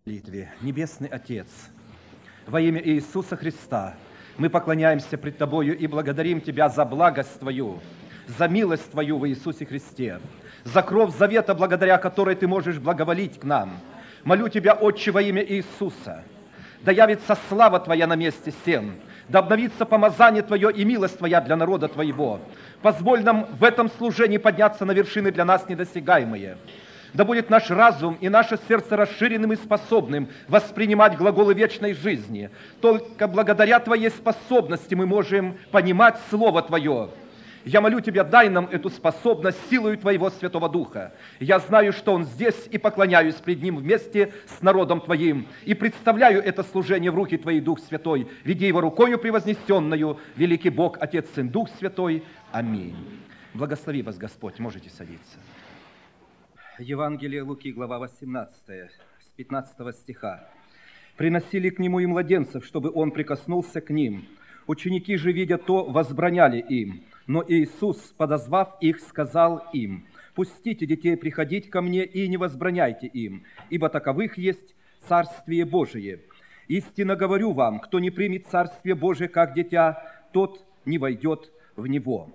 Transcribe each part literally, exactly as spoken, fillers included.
Молитве. Небесный Отец, во имя Иисуса Христа, мы поклоняемся пред Тобою и благодарим Тебя за благость Твою, за милость Твою в Иисусе Христе, за кровь завета, благодаря которой Ты можешь благоволить к нам. Молю Тебя, Отче, во имя Иисуса, да явится слава Твоя на месте сем, да обновится помазание Твое и милость Твоя для народа Твоего. Позволь нам в этом служении подняться на вершины для нас недосягаемые. Да будет наш разум и наше сердце расширенным и способным воспринимать глаголы вечной жизни. Только благодаря Твоей способности мы можем понимать Слово Твое. Я молю Тебя, дай нам эту способность силою Твоего Святого Духа. Я знаю, что Он здесь, и поклоняюсь пред Ним вместе с народом Твоим, и представляю это служение в руки Твоей, Дух Святой. Веди его рукою превознесенную, великий Бог, Отец, Сын, Дух Святой. Аминь. Благослови вас, Господь. Можете садиться. Евангелие Луки, глава восемнадцатая, с пятнадцатого стиха. «Приносили к Нему и младенцев, чтобы Он прикоснулся к ним. Ученики же, видя то, возбраняли им. Но Иисус, подозвав их, сказал им: пустите детей приходить ко Мне и не возбраняйте им, ибо таковых есть Царствие Божие. Истинно говорю вам, кто не примет Царствие Божие как дитя, тот не войдет в него».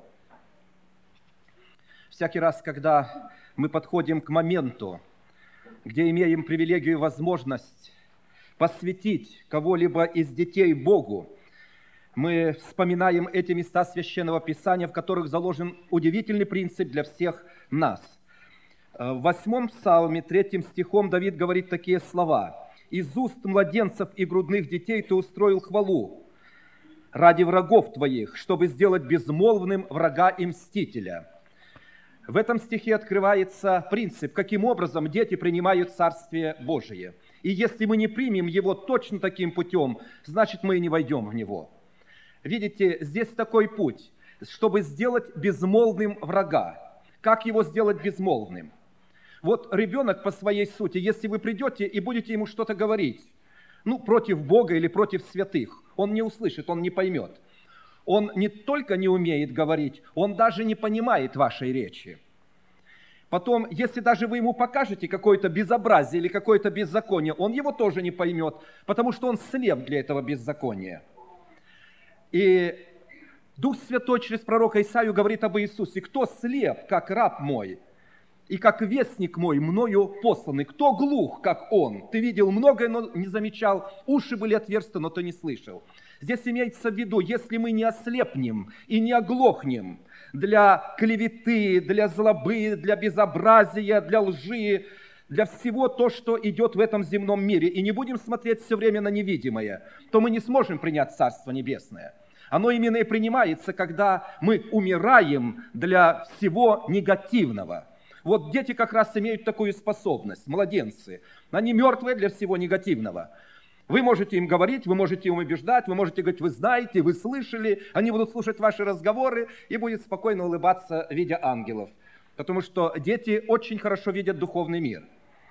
Всякий раз, когда мы подходим к моменту, где имеем привилегию и возможность посвятить кого-либо из детей Богу, мы вспоминаем эти места Священного Писания, в которых заложен удивительный принцип для всех нас. В восьмом псалме, третьим стихом Давид говорит такие слова: «Из уст младенцев и грудных детей Ты устроил хвалу ради врагов Твоих, чтобы сделать безмолвным врага и мстителя». В этом стихе открывается принцип, каким образом дети принимают Царствие Божие. И если мы не примем его точно таким путем, значит, мы и не войдем в него. Видите, здесь такой путь, чтобы сделать безмолвным врага. Как его сделать безмолвным? Вот ребенок по своей сути, если вы придете и будете ему что-то говорить, ну, против Бога или против святых, он не услышит, он не поймет. Он не только не умеет говорить, он даже не понимает вашей речи. Потом, если даже вы ему покажете какое-то безобразие или какое-то беззаконие, он его тоже не поймет, потому что он слеп для этого беззакония. И Дух Святой через пророка Исаию говорит об Иисусе: «Кто слеп, как раб мой, и как вестник мой, мною посланный? Кто глух, как он? Ты видел многое, но не замечал, уши были отверсты, но ты не слышал». Здесь имеется в виду, если мы не ослепнем и не оглохнем для клеветы, для злобы, для безобразия, для лжи, для всего то, что идет в этом земном мире, и не будем смотреть все время на невидимое, то мы не сможем принять Царство Небесное. Оно именно и принимается, когда мы умираем для всего негативного. Вот дети как раз имеют такую способность, младенцы. Они мертвые для всего негативного. Вы можете им говорить, вы можете им убеждать, вы можете говорить: вы знаете, вы слышали, они будут слушать ваши разговоры и будут спокойно улыбаться, видя ангелов. Потому что дети очень хорошо видят духовный мир.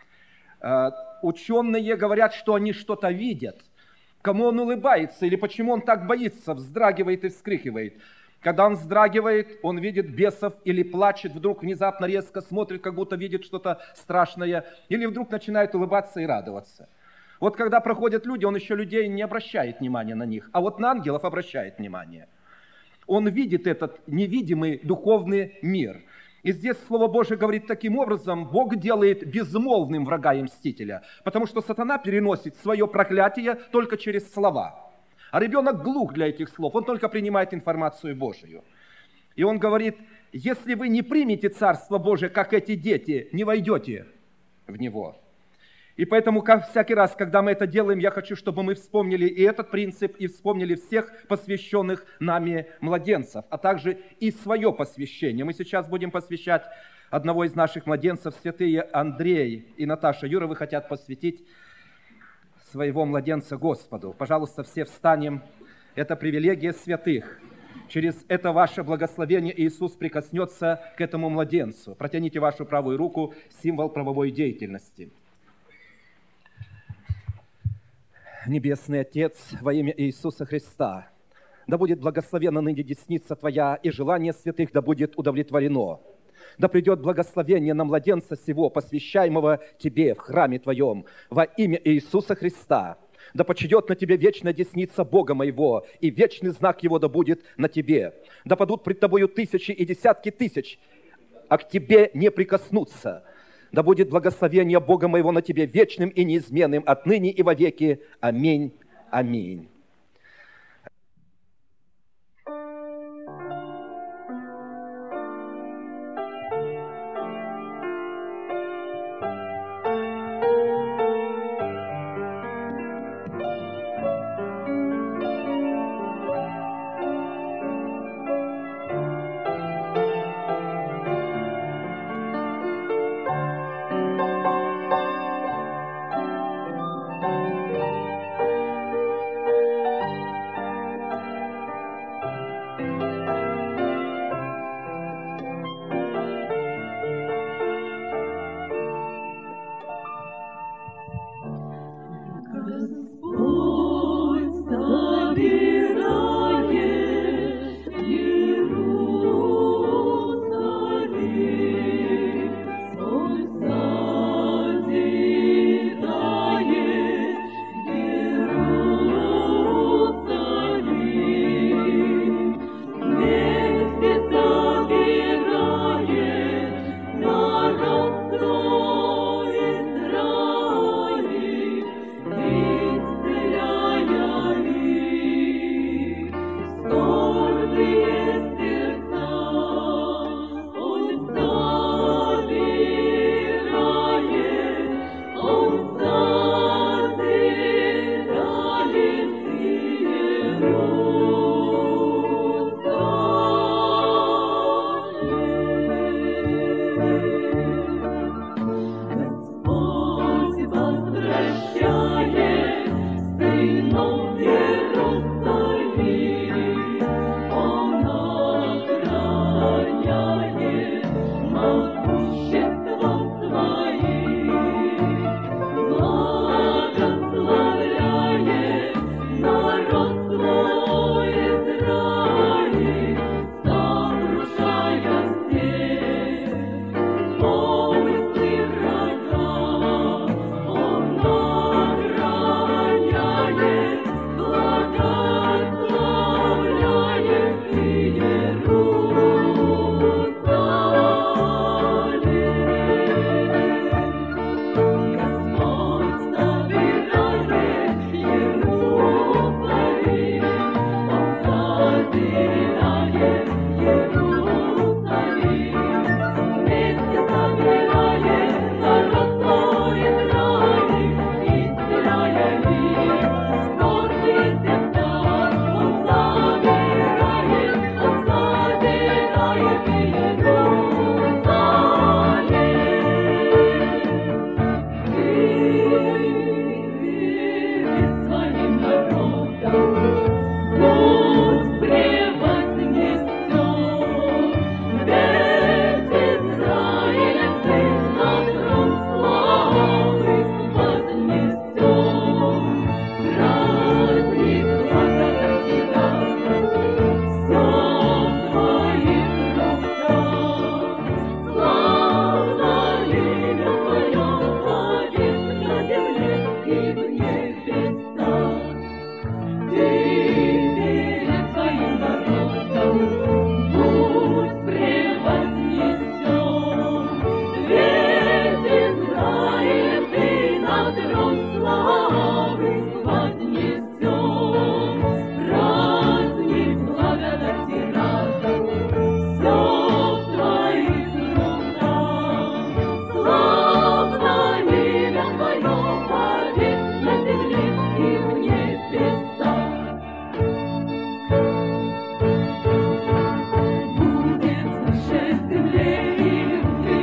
Ученые говорят, что они что-то видят. Кому он улыбается или почему он так боится, вздрагивает и вскрикивает. Когда он вздрагивает, он видит бесов или плачет, вдруг внезапно резко смотрит, как будто видит что-то страшное, или вдруг начинает улыбаться и радоваться. Вот когда проходят люди, он еще людей не обращает внимания на них, а вот на ангелов обращает внимание. Он видит этот невидимый духовный мир. И здесь Слово Божие говорит таким образом: Бог делает безмолвным врага и мстителя, потому что сатана переносит свое проклятие только через слова. А ребенок глух для этих слов, он только принимает информацию Божию. И он говорит: если вы не примете Царство Божие, как эти дети, не войдете в него. И поэтому как всякий раз, когда мы это делаем, я хочу, чтобы мы вспомнили и этот принцип, и вспомнили всех посвященных нами младенцев, а также и свое посвящение. Мы сейчас будем посвящать одного из наших младенцев, святые Андрей и Наташа Юровы хотят посвятить своего младенца Господу. Пожалуйста, все встанем. Это привилегия святых. Через это ваше благословение Иисус прикоснется к этому младенцу. Протяните вашу правую руку, символ правовой деятельности. Небесный Отец, во имя Иисуса Христа, да будет благословена ныне десница Твоя, и желание святых да будет удовлетворено. Да придет благословение на младенца сего, посвящаемого Тебе в храме Твоем, во имя Иисуса Христа. Да почидет на Тебе вечная десница Бога моего, и вечный знак Его да будет на Тебе. Да падут пред Тобою тысячи и десятки тысяч, а к Тебе не прикоснутся. Да будет благословение Бога моего на Тебе вечным и неизменным, отныне и вовеки. Аминь. Аминь.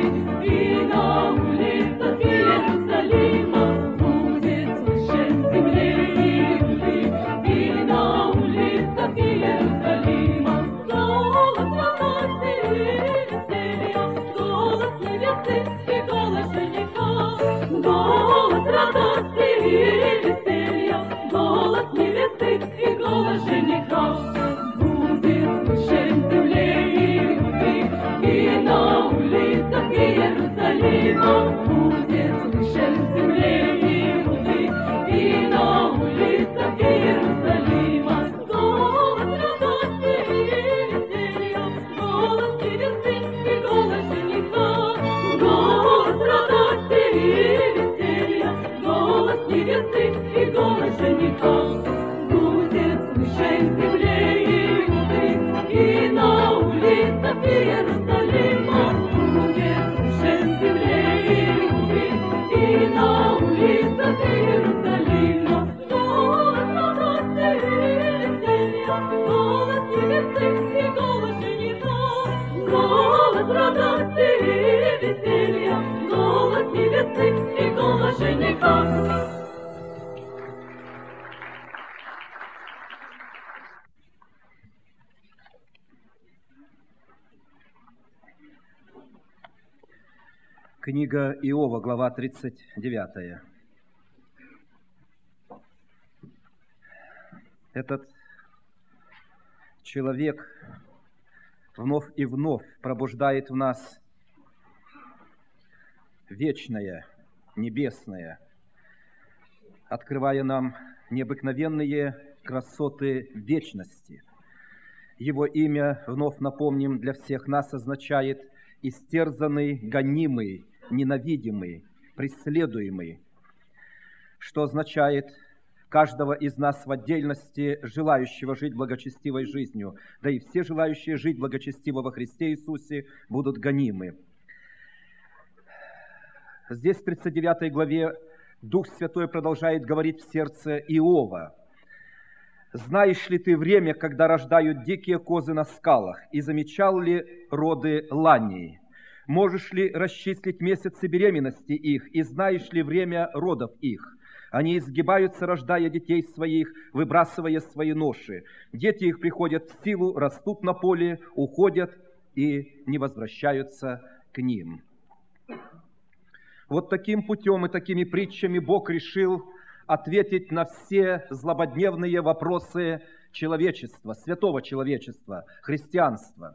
Иерусалима будет слышен земля. невесты и голос жениха. Будет слышен в земле Иуды, и на улицах Иерусалима. Будет слышен в земле Иуды, и на улицах Иерусалима. Голос радости и веселья, голос невесты и голос жениха. Голос радости и веселья, голос невесты и голос жениха. Книга Иова, глава тридцать девятая. Этот человек вновь и вновь пробуждает в нас вечное, небесное, открывая нам необыкновенные красоты вечности. Его имя, вновь напомним, для всех нас означает истерзанный, гонимый, ненавидимый, преследуемый, что означает каждого из нас в отдельности, желающего жить благочестивой жизнью, да и все желающие жить благочестиво во Христе Иисусе будут гонимы. Здесь в тридцать девятой главе Дух Святой продолжает говорить в сердце Иова. «Знаешь ли ты время, когда рождают дикие козы на скалах, и замечал ли роды лании? Можешь ли расчислить месяцы беременности их, и знаешь ли время родов их? Они изгибаются, рождая детей своих, выбрасывая свои ноши. Дети их приходят в силу, растут на поле, уходят и не возвращаются к ним». Вот таким путем и такими притчами Бог решил ответить на все злободневные вопросы человечества, святого человечества, христианства.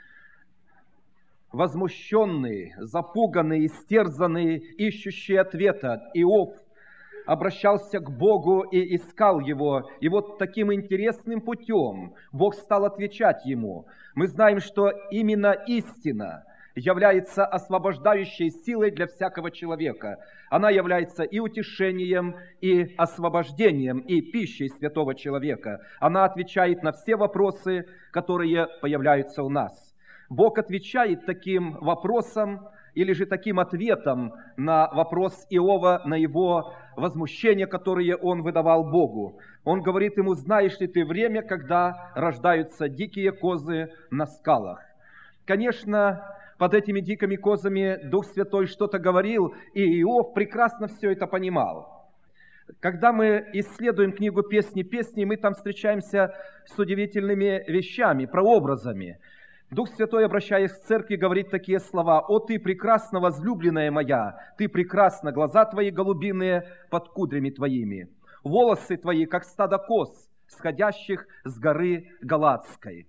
Возмущенный, запуганный, истерзанный, ищущий ответа, Иов обращался к Богу и искал Его. И вот таким интересным путем Бог стал отвечать ему. Мы знаем, что именно истина является освобождающей силой для всякого человека. Она является и утешением, и освобождением, и пищей святого человека. Она отвечает на все вопросы, которые появляются у нас. Бог отвечает таким вопросом, или же таким ответом на вопрос Иова, на его возмущение, которое он выдавал Богу. Он говорит ему: знаешь ли ты время, когда рождаются дикие козы на скалах? Конечно, под этими дикими козами Дух Святой что-то говорил, и Иов прекрасно все это понимал. Когда мы исследуем книгу «Песни песней», мы там встречаемся с удивительными вещами, прообразами. Дух Святой, обращаясь к церкви, говорит такие слова: «О, ты прекрасна, возлюбленная моя, ты прекрасна, глаза твои голубиные под кудрями твоими, волосы твои, как стадо коз, сходящих с горы Галатской».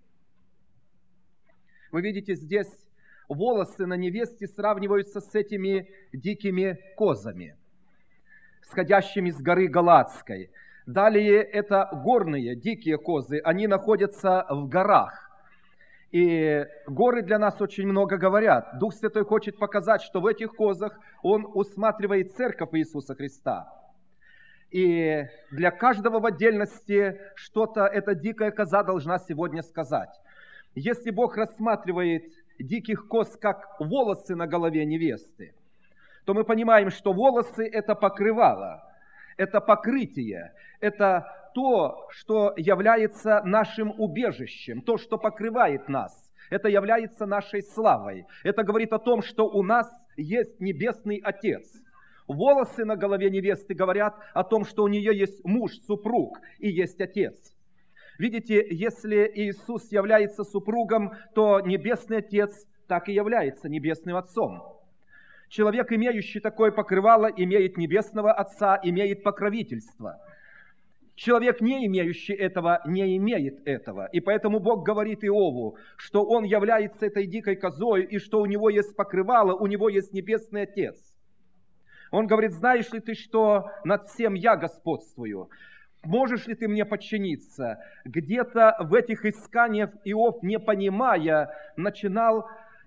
Вы видите, здесь волосы на невесте сравниваются с этими дикими козами, сходящими с горы Галатской. Далее это горные, дикие козы, они находятся в горах. И горы для нас очень много говорят. Дух Святой хочет показать, что в этих козах Он усматривает церковь Иисуса Христа. И для каждого в отдельности что-то эта дикая коза должна сегодня сказать. Если Бог рассматривает диких коз как волосы на голове невесты, то мы понимаем, что волосы – это покрывало, это покрытие, это то, что является нашим убежищем, то, что покрывает нас. Это является нашей славой. Это говорит о том, что у нас есть Небесный Отец. Волосы на голове невесты говорят о том, что у нее есть муж, супруг и есть Отец. Видите, если Иисус является супругом, то Небесный Отец так и является Небесным Отцом. Человек, имеющий такое покрывало, имеет Небесного Отца, имеет покровительство. Человек, не имеющий этого, не имеет этого. И поэтому Бог говорит Иову, что он является этой дикой козой, и что у него есть покрывало, у него есть Небесный Отец. Он говорит: знаешь ли ты, что над всем я господствую? Можешь ли ты мне подчиниться? Где-то в этих исканиях Иов, не понимая, начинал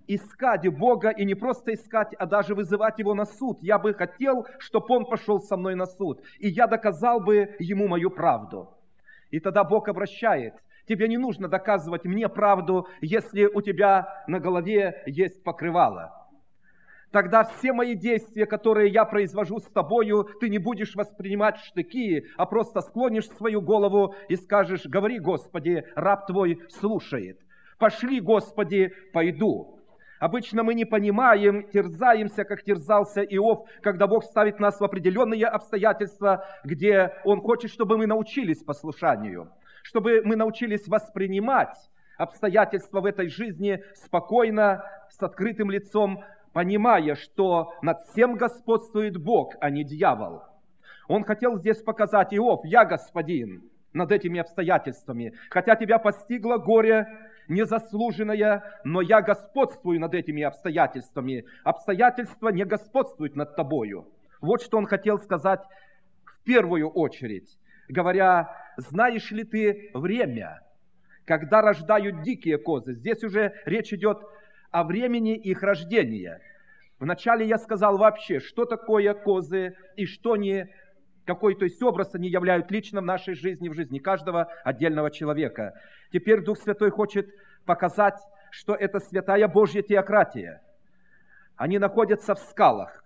искать Бога, и не просто искать, а даже вызывать Его на суд. Я бы хотел, чтобы Он пошел со мной на суд, и я доказал бы Ему мою правду. И тогда Бог обращает: тебе не нужно доказывать мне правду, если у тебя на голове есть покрывало. Тогда все мои действия, которые я произвожу с тобою, ты не будешь воспринимать в штыки, а просто склонишь свою голову и скажешь: говори, Господи, раб твой слушает. Пошли, Господи, пойду. Обычно мы не понимаем, терзаемся, как терзался Иов, когда Бог ставит нас в определенные обстоятельства, где Он хочет, чтобы мы научились послушанию, чтобы мы научились воспринимать обстоятельства в этой жизни спокойно, с открытым лицом, понимая, что над всем господствует Бог, а не дьявол. Он хотел здесь показать: Иов, я господин над этими обстоятельствами, хотя тебя постигло горе незаслуженное, но я господствую над этими обстоятельствами. Обстоятельства не господствуют над тобою. Вот что он хотел сказать в первую очередь, говоря: знаешь ли ты время, когда рождают дикие козы? Здесь уже речь идет о времени их рождения. Вначале я сказал вообще, что такое козы и что они, какой, то есть образ они являют лично в нашей жизни, в жизни каждого отдельного человека. Теперь Дух Святой хочет показать, что это святая Божья теократия. Они находятся в скалах.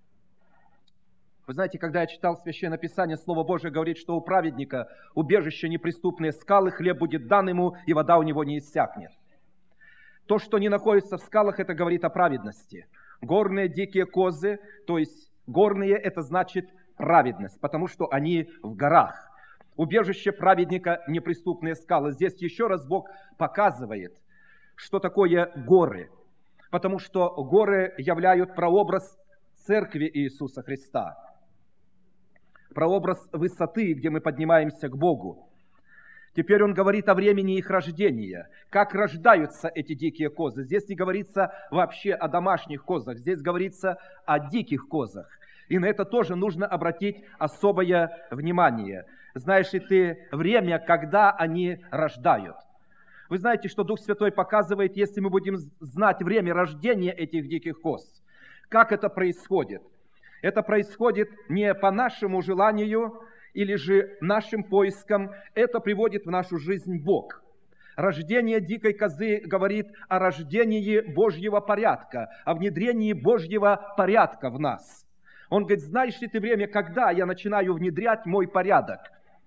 Вы знаете, когда я читал Священное Писание, Слово Божие говорит, что у праведника убежище неприступные скалы, хлеб будет дан ему, и вода у него не иссякнет. То, что не находится в скалах, это говорит о праведности. Горные дикие козы, то есть горные, это значит праведность, потому что они в горах. Убежище праведника – неприступные скалы. Здесь еще раз Бог показывает, что такое горы, потому что горы являют прообраз Церкви Иисуса Христа, прообраз высоты, где мы поднимаемся к Богу. Теперь он говорит о времени их рождения, как рождаются эти дикие козы. Здесь не говорится вообще о домашних козах, здесь говорится о диких козах. И на это тоже нужно обратить особое внимание. Знаешь ли ты время, когда они рождают? Вы знаете, что Дух Святой показывает, если мы будем знать время рождения этих диких коз. Как это происходит? Это происходит не по нашему желанию или же нашим поискам. Это приводит в нашу жизнь Бог. Рождение дикой козы говорит о рождении Божьего порядка, о внедрении Божьего порядка в нас. Он говорит: знаешь ли ты время, когда я начинаю внедрять мой порядок?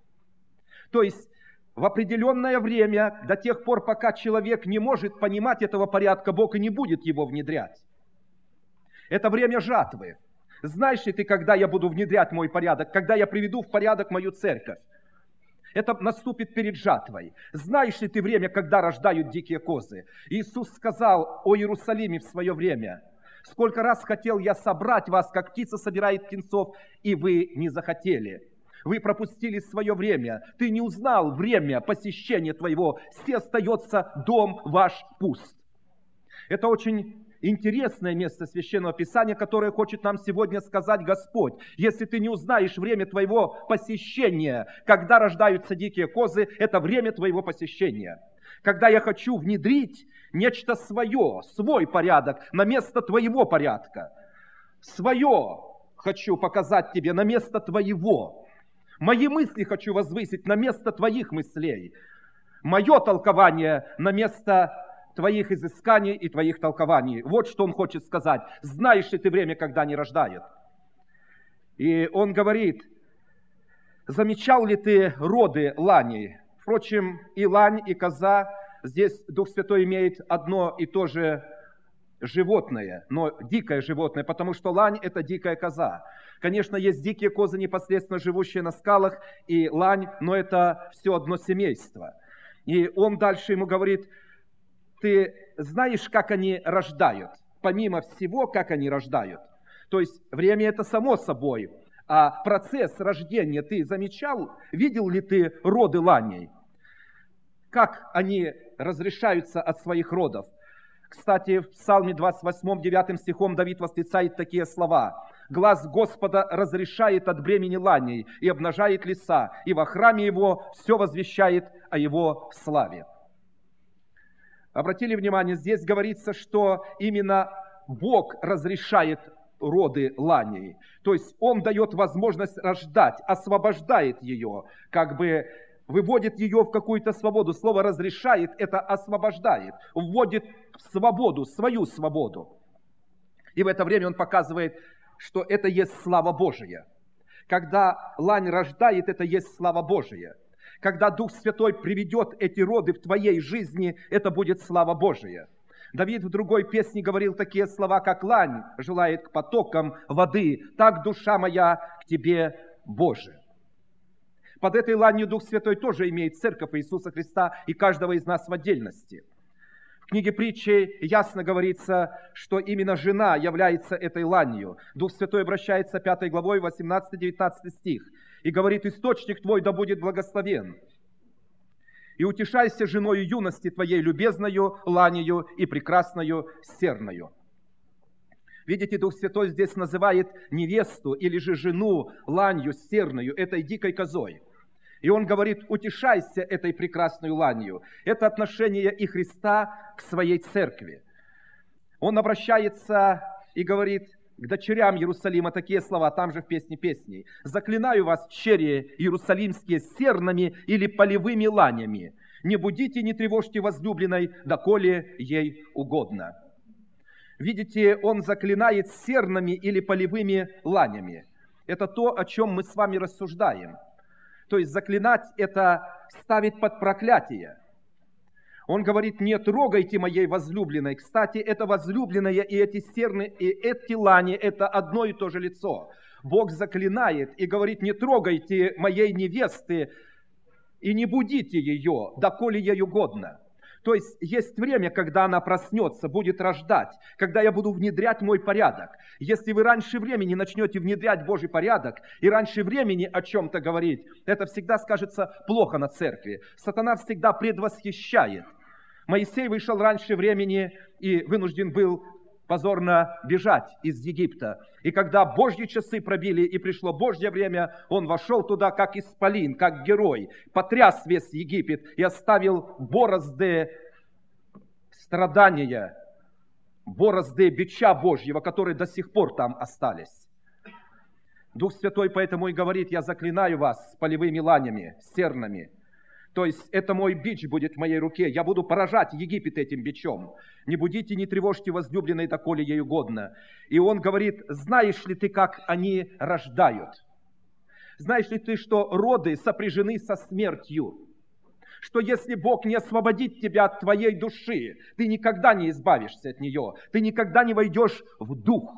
То есть в определенное время, до тех пор, пока человек не может понимать этого порядка, Бог и не будет его внедрять. Это время жатвы. Знаешь ли ты, когда я буду внедрять мой порядок, когда я приведу в порядок мою церковь? Это наступит перед жатвой. Знаешь ли ты время, когда рождают дикие козы? Иисус сказал о Иерусалиме в свое время: сколько раз хотел я собрать вас, как птица собирает птенцов, и вы не захотели. Вы пропустили свое время. Ты не узнал время посещения твоего. Все остается дом ваш пуст. Это очень интересное место Священного Писания, которое хочет нам сегодня сказать Господь. Если ты не узнаешь время твоего посещения, когда рождаются дикие козы, это время твоего посещения. Когда я хочу внедрить нечто свое, свой порядок на место твоего порядка. Свое хочу показать тебе на место твоего. Мои мысли хочу возвысить на место твоих мыслей. Мое толкование на место твоих изысканий и твоих толкований. Вот что он хочет сказать. Знаешь ли ты время, когда они рождают? И он говорит: замечал ли ты роды ланей? Впрочем, и лань, и коза, здесь Дух Святой имеет одно и то же животное, но дикое животное, потому что лань – это дикая коза. Конечно, есть дикие козы, непосредственно живущие на скалах, и лань, но это все одно семейство. И он дальше ему говорит: ты знаешь, как они рождают? Помимо всего, как они рождают. То есть время это само собой, а процесс рождения ты замечал? Видел ли ты роды ланей? Как они разрешаются от своих родов? Кстати, в Псалме двадцать восьмом, девятым стихом Давид восклицает такие слова: «Глаз Господа разрешает от бремени ланей и обнажает леса, и во храме его все возвещает о его славе». Обратили внимание, здесь говорится, что именно Бог разрешает роды Лании. То есть Он дает возможность рождать, освобождает ее, как бы выводит ее в какую-то свободу. Слово «разрешает» — это освобождает, вводит в свободу, свою свободу. И в это время Он показывает, что это есть слава Божия. Когда лань рождает, это есть слава Божия. Когда Дух Святой приведет эти роды в твоей жизни, это будет слава Божия. Давид в другой песне говорил такие слова, как «Лань желает к потокам воды, так душа моя к тебе, Боже». Под этой ланью Дух Святой тоже имеет церковь Иисуса Христа и каждого из нас в отдельности. В книге притчи ясно говорится, что именно жена является этой ланью. Дух Святой обращается пятой главой, восемнадцатый-девятнадцатый стих, и говорит: «Источник твой да будет благословен. И утешайся женою юности твоей, любезною ланью и прекрасною серною». Видите, Дух Святой здесь называет невесту или же жену ланью серною, этой дикой козой. И Он говорит: утешайся этой прекрасной ланью. Это отношение и Христа к своей церкви. Он обращается и говорит к дочерям Иерусалима такие слова, там же в песне песней: «Заклинаю вас, черри иерусалимские, сернами или полевыми ланями. Не будите, не тревожьте возлюбленной, доколе ей угодно». Видите, Он заклинает сернами или полевыми ланями. Это то, о чем мы с вами рассуждаем. То есть заклинать – это ставить под проклятие. Он говорит: не трогайте моей возлюбленной. Кстати, это возлюбленная и эти серны, и эти лани – это одно и то же лицо. Бог заклинает и говорит: не трогайте моей невесты и не будите ее, доколе ей угодно. То есть есть время, когда она проснется, будет рождать, когда я буду внедрять мой порядок. Если вы раньше времени начнете внедрять Божий порядок и раньше времени о чем-то говорить, это всегда скажется плохо на церкви. Сатана всегда предвосхищает. Моисей вышел раньше времени и вынужден был позорно бежать из Египта. И когда Божьи часы пробили и пришло Божье время, он вошел туда как исполин, как герой, потряс весь Египет и оставил борозды страдания, борозды бича Божьего, которые до сих пор там остались. Дух Святой поэтому и говорит: я заклинаю вас с полевыми ланями, сернами. То есть это мой бич будет в моей руке. Я буду поражать Египет этим бичом. Не будите, не тревожьте возлюбленной, доколе ей угодно. И он говорит: знаешь ли ты, как они рождают? Знаешь ли ты, что роды сопряжены со смертью? Что если Бог не освободит тебя от твоей души, ты никогда не избавишься от нее. Ты никогда не войдешь в дух.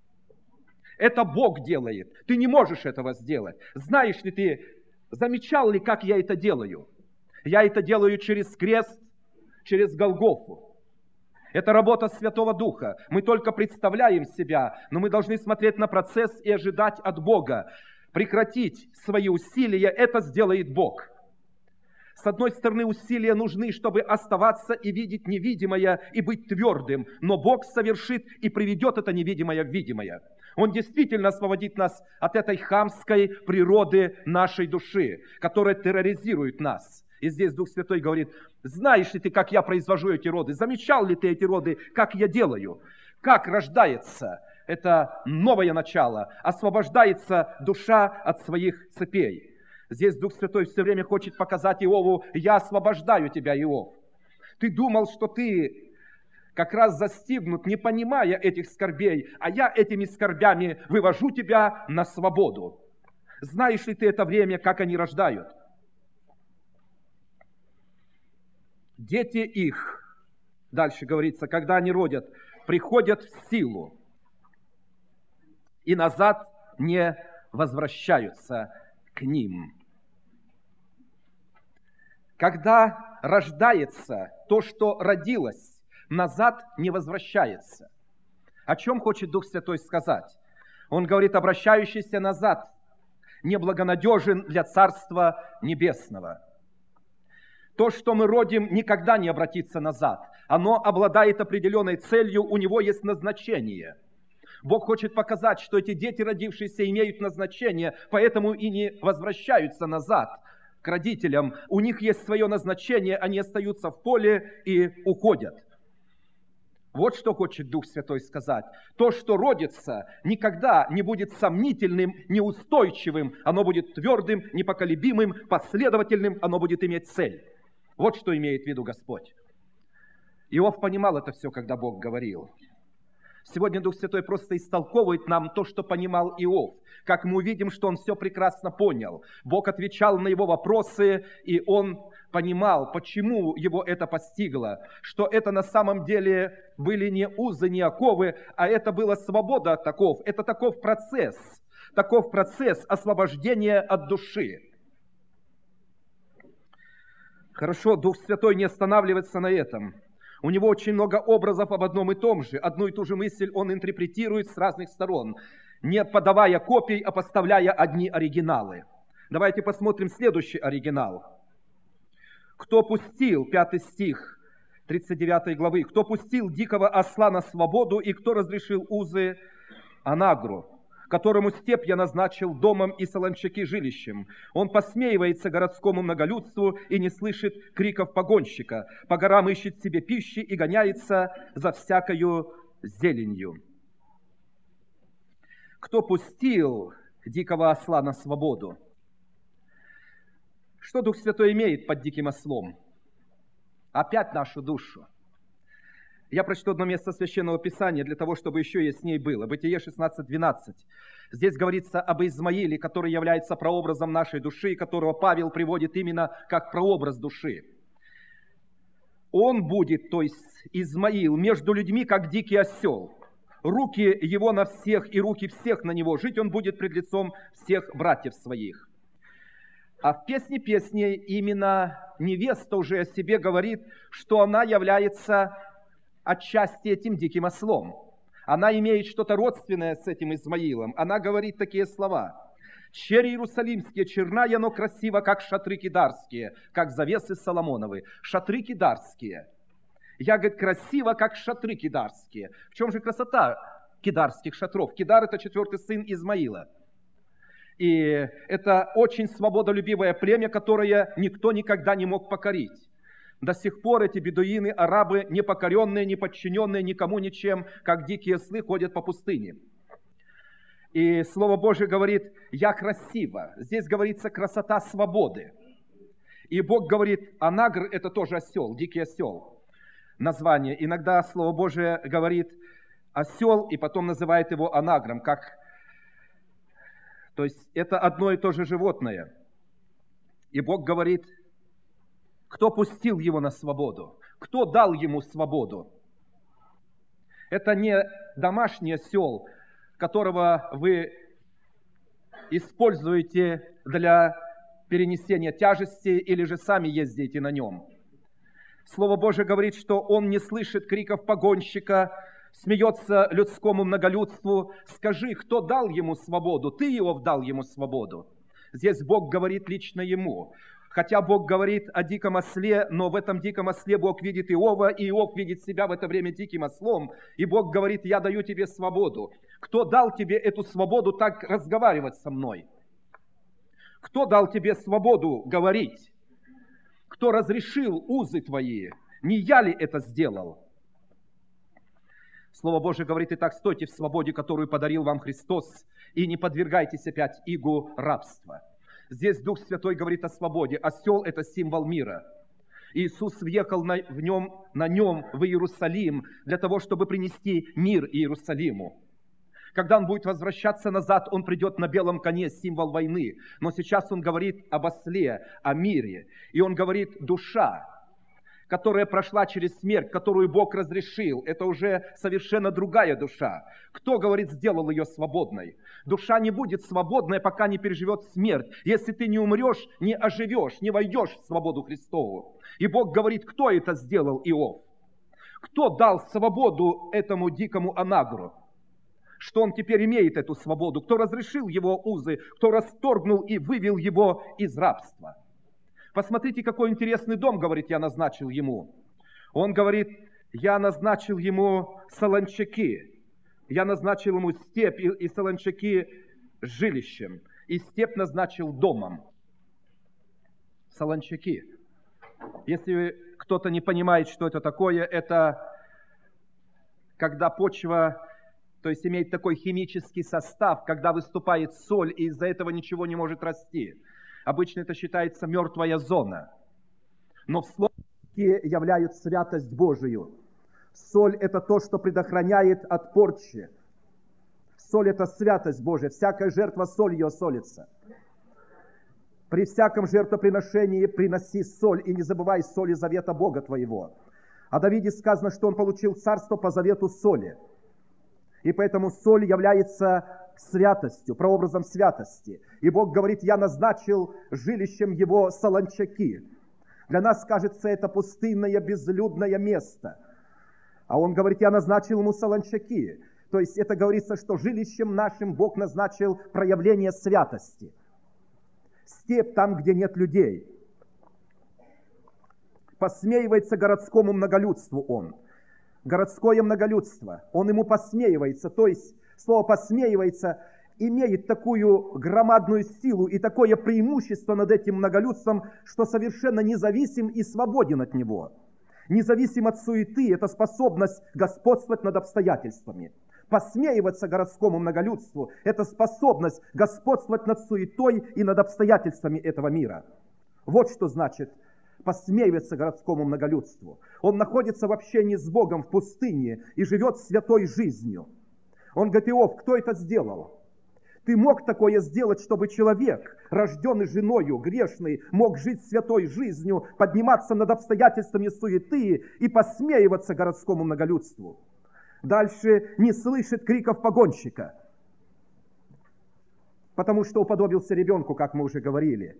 Это Бог делает. Ты не можешь этого сделать. Знаешь ли ты, замечал ли, как я это делаю? Я это делаю через крест, через Голгофу. Это работа Святого Духа. Мы только представляем себя, но мы должны смотреть на процесс и ожидать от Бога. Прекратить свои усилия, это сделает Бог. С одной стороны, усилия нужны, чтобы оставаться и видеть невидимое, и быть твердым. Но Бог совершит и приведет это невидимое в видимое. Он действительно освободит нас от этой хамской природы нашей души, которая терроризирует нас. И здесь Дух Святой говорит: знаешь ли ты, как я произвожу эти роды? Замечал ли ты эти роды, как я делаю? Как рождается это новое начало? Освобождается душа от своих цепей. Здесь Дух Святой все время хочет показать Иову: я освобождаю тебя, Иов. Ты думал, что ты как раз застигнут, не понимая этих скорбей, а я этими скорбями вывожу тебя на свободу. Знаешь ли ты это время, как они рождают? Дети их, дальше говорится, когда они родят, приходят в силу и назад не возвращаются к ним. Когда рождается то, что родилось, назад не возвращается. О чем хочет Дух Святой сказать? Он говорит: обращающийся назад неблагонадежен для Царства Небесного. То, что мы родим, никогда не обратится назад. Оно обладает определенной целью, у него есть назначение. Бог хочет показать, что эти дети, родившиеся, имеют назначение, поэтому и не возвращаются назад, к родителям. У них есть свое назначение, они остаются в поле и уходят. Вот что хочет Дух Святой сказать. То, что родится, никогда не будет сомнительным, неустойчивым. Оно будет твердым, непоколебимым, последовательным. Оно будет иметь цель. Вот что имеет в виду Господь. Иов понимал это все, когда Бог говорил. Сегодня Дух Святой просто истолковывает нам то, что понимал Иов. Как мы увидим, что он все прекрасно понял. Бог отвечал на его вопросы, и он понимал, почему его это постигло. Что это на самом деле были не узы, не оковы, а это была свобода от оков. Это таков процесс. Таков процесс освобождения от души. Хорошо, Дух Святой не останавливается на этом. У него очень много образов об одном и том же. Одну и ту же мысль он интерпретирует с разных сторон, не подавая копий, а поставляя одни оригиналы. Давайте посмотрим следующий оригинал. «Кто пустил», пятый стих тридцать девятой главы, «кто пустил дикого осла на свободу и кто разрешил узы Анагру, которому степь я назначил домом и солончаки жилищем. Он посмеивается городскому многолюдству и не слышит криков погонщика. По горам ищет себе пищи и гоняется за всякою зеленью». Кто пустил дикого осла на свободу? Что Дух Святой имеет под диким ослом? Опять нашу душу. Я прочту одно место Священного Писания для того, чтобы еще ясней было. Бытие шестнадцать двенадцать. Здесь говорится об Измаиле, который является прообразом нашей души, которого Павел приводит именно как прообраз души. Он будет, то есть Измаил, между людьми, как дикий осел. Руки его на всех и руки всех на него. Жить он будет пред лицом всех братьев своих. А в «Песне песней» именно невеста уже о себе говорит, что она является отчасти этим диким ослом. Она имеет что-то родственное с этим Измаилом. Она говорит такие слова. «Черри иерусалимские, черная, но красиво, как шатры кидарские, как завесы Соломоновы». Шатры кидарские. Я, говорит, красиво, как шатры кидарские. В чем же красота кидарских шатров? Кидар – это четвертый сын Измаила. И это очень свободолюбивое племя, которое никто никогда не мог покорить. До сих пор эти бедуины, арабы, непокоренные, неподчиненные никому ничем, как дикие ослы, ходят по пустыне. И Слово Божие говорит, я красиво. Здесь говорится красота свободы. И Бог говорит, Анагр – это тоже осел, дикий осел. Название. Иногда Слово Божие говорит осел, и потом называет его анагром, как... То есть это одно и то же животное. И Бог говорит, кто пустил его на свободу? Кто дал ему свободу? Это не домашний осел, которого вы используете для перенесения тяжести или же сами ездите на нем. Слово Божие говорит, что он не слышит криков погонщика, смеется людскому многолюдству. Скажи, кто дал ему свободу? Ты, Иов, дал ему свободу. Здесь Бог говорит лично ему. Хотя Бог говорит о диком осле, но в этом диком осле Бог видит Иова, и Иов видит себя в это время диким ослом. И Бог говорит, я даю тебе свободу. Кто дал тебе эту свободу так разговаривать со мной? Кто дал тебе свободу говорить? Кто разрешил узы твои? Не я ли это сделал? Слово Божие говорит, итак, стойте в свободе, которую подарил вам Христос, и не подвергайтесь опять игу рабства. Здесь Дух Святой говорит о свободе. Осел – это символ мира. Иисус въехал на, в нем, на нем в Иерусалим для того, чтобы принести мир Иерусалиму. Когда он будет возвращаться назад, он придет на белом коне, символ войны. Но сейчас он говорит об осле, о мире. И он говорит, душа, которая прошла через смерть, которую Бог разрешил, это уже совершенно другая душа. Кто, говорит, сделал ее свободной? Душа не будет свободной, пока не переживет смерть. Если ты не умрешь, не оживешь, не войдешь в свободу Христову. И Бог говорит, кто это сделал, Иов? Кто дал свободу этому дикому анагру? Что он теперь имеет эту свободу? Кто разрешил его узы? Кто расторгнул и вывел его из рабства? Посмотрите, какой интересный дом, говорит, я назначил ему. Он говорит, я назначил ему солончаки. Я назначил ему степь и, и солончаки жилищем. И степь назначил домом. солончаки. Если кто-то не понимает, что это такое, это когда почва, то есть имеет такой химический состав, когда выступает соль, и из-за этого ничего не может расти. Обычно это считается мертвая зона. Но в слове являют святость Божию. Соль – это то, что предохраняет от порчи. Соль – это святость Божия. Всякая жертва солью осолится. При всяком жертвоприношении приноси соль, и не забывай соли завета Бога твоего. О Давиде сказано, что он получил царство по завету соли. И поэтому соль является святостью, прообразом святости. И Бог говорит: я назначил жилищем его солончаки. Для нас, кажется, это пустынное, безлюдное место. А он говорит: я назначил ему солончаки. То есть это говорится, что жилищем нашим Бог назначил проявление святости. Степь там, где нет людей. Посмеивается городскому многолюдству он. Городское многолюдство, он ему посмеивается. То есть слово «посмеивается» имеет такую громадную силу и такое преимущество над этим многолюдством, что совершенно независим и свободен от него. Независим от суеты, это способность господствовать над обстоятельствами. Посмеиваться городскому многолюдству – это способность господствовать над суетой и над обстоятельствами этого мира. Вот что значит посмеиваться городскому многолюдству. Он находится в общении с Богом в пустыне и живет святой жизнью. Он говорит: Иов, кто это сделал? Ты мог такое сделать, чтобы человек, рожденный женою, грешный, мог жить святой жизнью, подниматься над обстоятельствами суеты и посмеиваться городскому многолюдству? Дальше: не слышит криков погонщика, потому что уподобился ребенку, как мы уже говорили.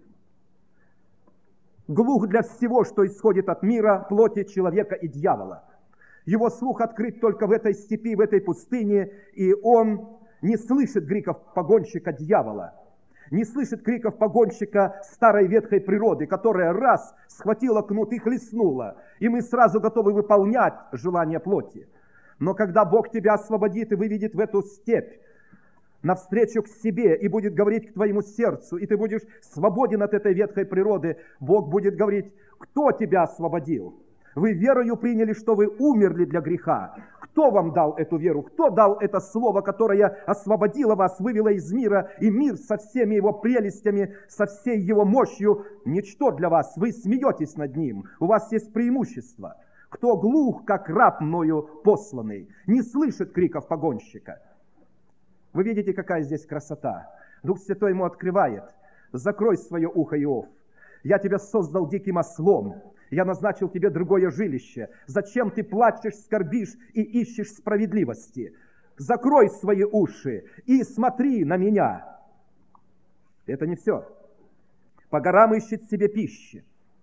Глух для всего, что исходит от мира, плоти, человека и дьявола. Его слух открыт только в этой степи, в этой пустыне, и он не слышит криков погонщика дьявола, не слышит криков погонщика старой ветхой природы, которая раз схватила кнут и хлестнула, и мы сразу готовы выполнять желания плоти. Но когда Бог тебя освободит и выведет в эту степь, навстречу к себе, и будет говорить к твоему сердцу, и ты будешь свободен от этой ветхой природы, Бог будет говорить: кто тебя освободил? Вы верою приняли, что вы умерли для греха. Кто вам дал эту веру? Кто дал это слово, которое освободило вас, вывело из мира, и мир со всеми его прелестями, со всей его мощью, ничто для вас, вы смеетесь над ним, у вас есть преимущество. Кто глух, как раб мною посланный, не слышит криков погонщика. Вы видите, какая здесь красота. Дух Святой ему открывает: закрой свое ухо, Иов. Я тебя создал диким ослом. Я назначил тебе другое жилище. Зачем ты плачешь, скорбишь и ищешь справедливости? Закрой свои уши и смотри на меня. Это не все. По горам ищет себе пищи.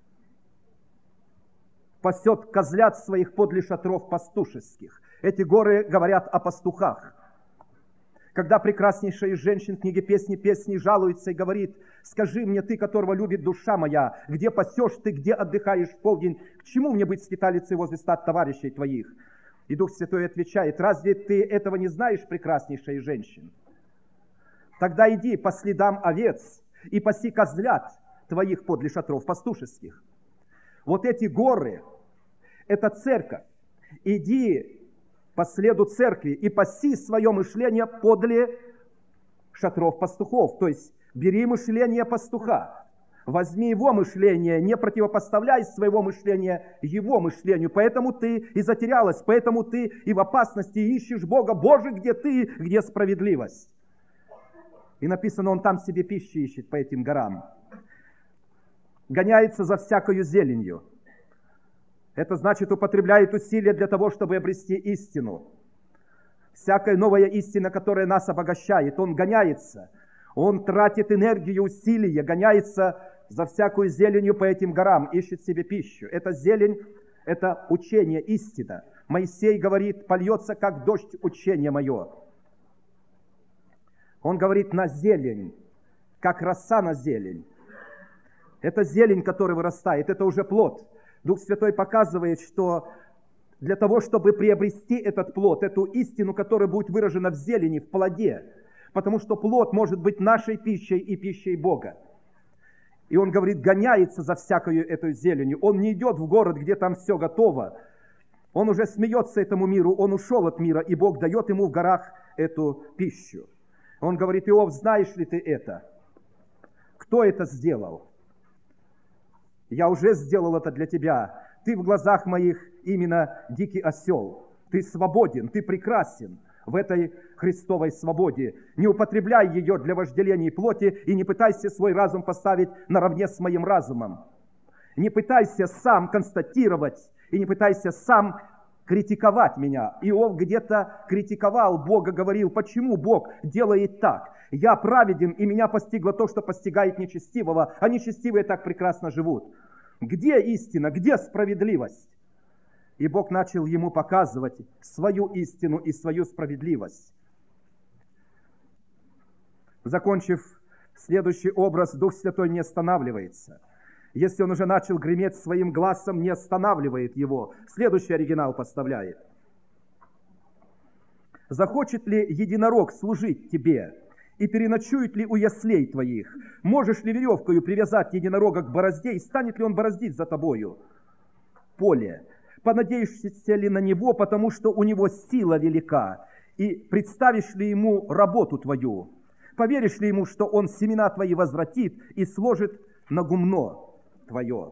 Пасет козлят своих подле шатров пастушеских. Эти горы говорят о пастухах. Когда прекраснейшая из женщин в книге «Песни песней» жалуется и говорит: «Скажи мне, ты, которого любит душа моя, где пасешь ты, где отдыхаешь в полдень? К чему мне быть скиталицей возле стад товарищей твоих?» И Дух Святой отвечает: «Разве ты этого не знаешь, прекраснейшая из женщин? Тогда иди по следам овец и паси козлят твоих подле шатров пастушеских». Вот эти горы – это церковь. Иди по следу церкви и паси свое мышление подле шатров пастухов. То есть бери мышление пастуха, возьми его мышление, не противопоставляй своего мышления его мышлению. Поэтому ты и затерялась, поэтому ты и в опасности, и ищешь Бога. Боже, где ты, где справедливость? И написано, он там себе пищи ищет по этим горам. Гоняется за всякою зеленью. Это значит, употребляет усилия для того, чтобы обрести истину. Всякая новая истина, которая нас обогащает, он гоняется. Он тратит энергию, усилия, гоняется за всякую зеленью по этим горам, ищет себе пищу. Эта зелень, это учение, истина. Моисей говорит: польется, как дождь, учение мое. Он говорит: на зелень, как роса на зелень. Это зелень, которая вырастает, это уже плод. Дух Святой показывает, что для того, чтобы приобрести этот плод, эту истину, которая будет выражена в зелени, в плоде, потому что плод может быть нашей пищей и пищей Бога. И он говорит, гоняется за всякою этой зеленью. Он не идет в город, где там все готово. Он уже смеется этому миру, он ушел от мира, и Бог дает ему в горах эту пищу. Он говорит, Иов, знаешь ли ты это? Кто это сделал? Я уже сделал это для тебя. Ты в глазах моих именно дикий осел. Ты свободен, ты прекрасен в этой Христовой свободе. Не употребляй ее для вожделения плоти и не пытайся свой разум поставить наравне с моим разумом. Не пытайся сам констатировать и не пытайся сам критиковать меня. Иов где-то критиковал Бога, говорил, почему Бог делает так? Я праведен, и меня постигло то, что постигает нечестивого, а нечестивые так прекрасно живут. Где истина, где справедливость? И Бог начал ему показывать свою истину и свою справедливость. Закончив следующий образ, Дух Святой не останавливается. Если он уже начал греметь своим глазом, не останавливает его. Следующий оригинал поставляет. «Захочет ли единорог служить тебе? И переночует ли у яслей твоих? Можешь ли веревкою привязать единорога к борозде, и станет ли он бороздить за тобою? Поле. Понадеешься ли на него, потому что у него сила велика? И представишь ли ему работу твою? Поверишь ли ему, что он семена твои возвратит и сложит на гумно твое?»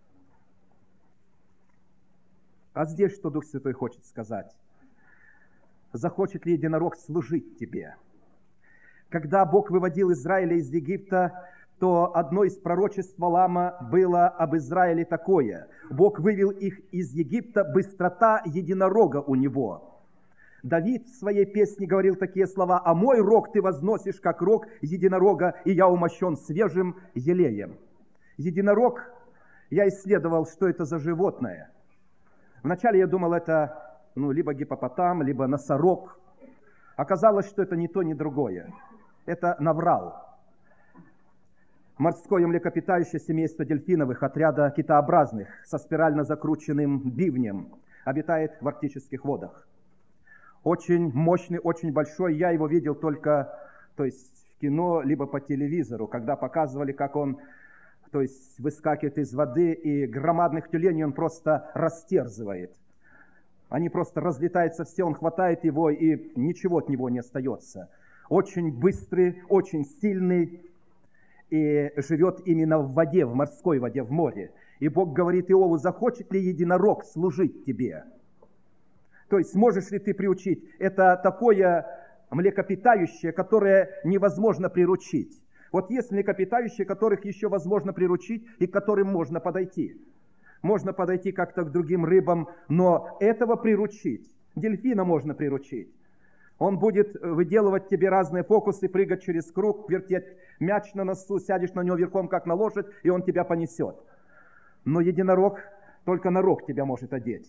А здесь что Дух Святой хочет сказать? Захочет ли единорог служить тебе? Когда Бог выводил Израиля из Египта, то одно из пророчеств Валаама было об Израиле такое. Бог вывел их из Египта, быстрота единорога у него. Давид в своей песне говорил такие слова: «А мой рог ты возносишь, как рог единорога, и я умощен свежим елеем». Единорог, я исследовал, что это за животное. Вначале я думал, это ну, либо гиппопотам, либо носорог. Оказалось, что это ни то, ни другое. Это наврал. Морское млекопитающее семейство дельфиновых, отряда китообразных, со спирально закрученным бивнем, обитает в арктических водах. Очень мощный, очень большой. Я его видел только, то есть, в кино, либо по телевизору, когда показывали, как он, то есть, выскакивает из воды, и громадных тюленей он просто растерзывает. Они просто разлетаются все, он хватает его, и ничего от него не остается. Очень быстрый, очень сильный, и живет именно в воде, в морской воде, в море. И Бог говорит Иову: захочет ли единорог служить тебе? То есть, сможешь ли ты приучить? Это такое млекопитающее, которое невозможно приручить. Вот есть млекопитающие, которых еще возможно приручить и к которым можно подойти. Можно подойти как-то к другим рыбам, но этого приручить, дельфина можно приручить. Он будет выделывать тебе разные фокусы, прыгать через круг, вертеть мяч на носу, сядешь на него верхом, как на лошадь, и он тебя понесет. Но единорог только на рог тебя может одеть.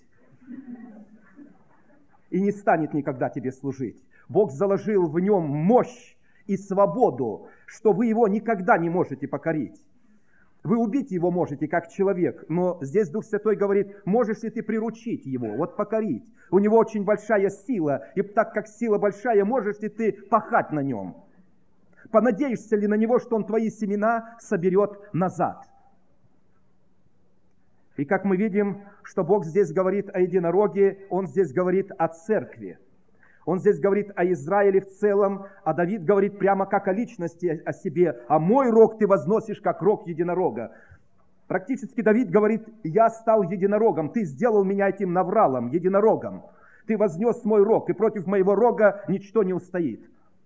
И не станет никогда тебе служить. Бог заложил в нем мощь и свободу, что вы его никогда не можете покорить. Вы убить его можете, как человек, но здесь Дух Святой говорит: можешь ли ты приручить его, вот покорить. У него очень большая сила, и так как сила большая, можешь ли ты пахать на нем? Понадеешься ли на него, что он твои семена соберет назад? И как мы видим, что Бог здесь говорит о единороге, Он здесь говорит о церкви. Он здесь говорит о Израиле в целом, а Давид говорит прямо как о личности, о себе. «А мой рог ты возносишь, как рог единорога». Практически Давид говорит: «Я стал единорогом, ты сделал меня этим навралом, единорогом. Ты вознес мой рог, и против моего рога ничто не устоит».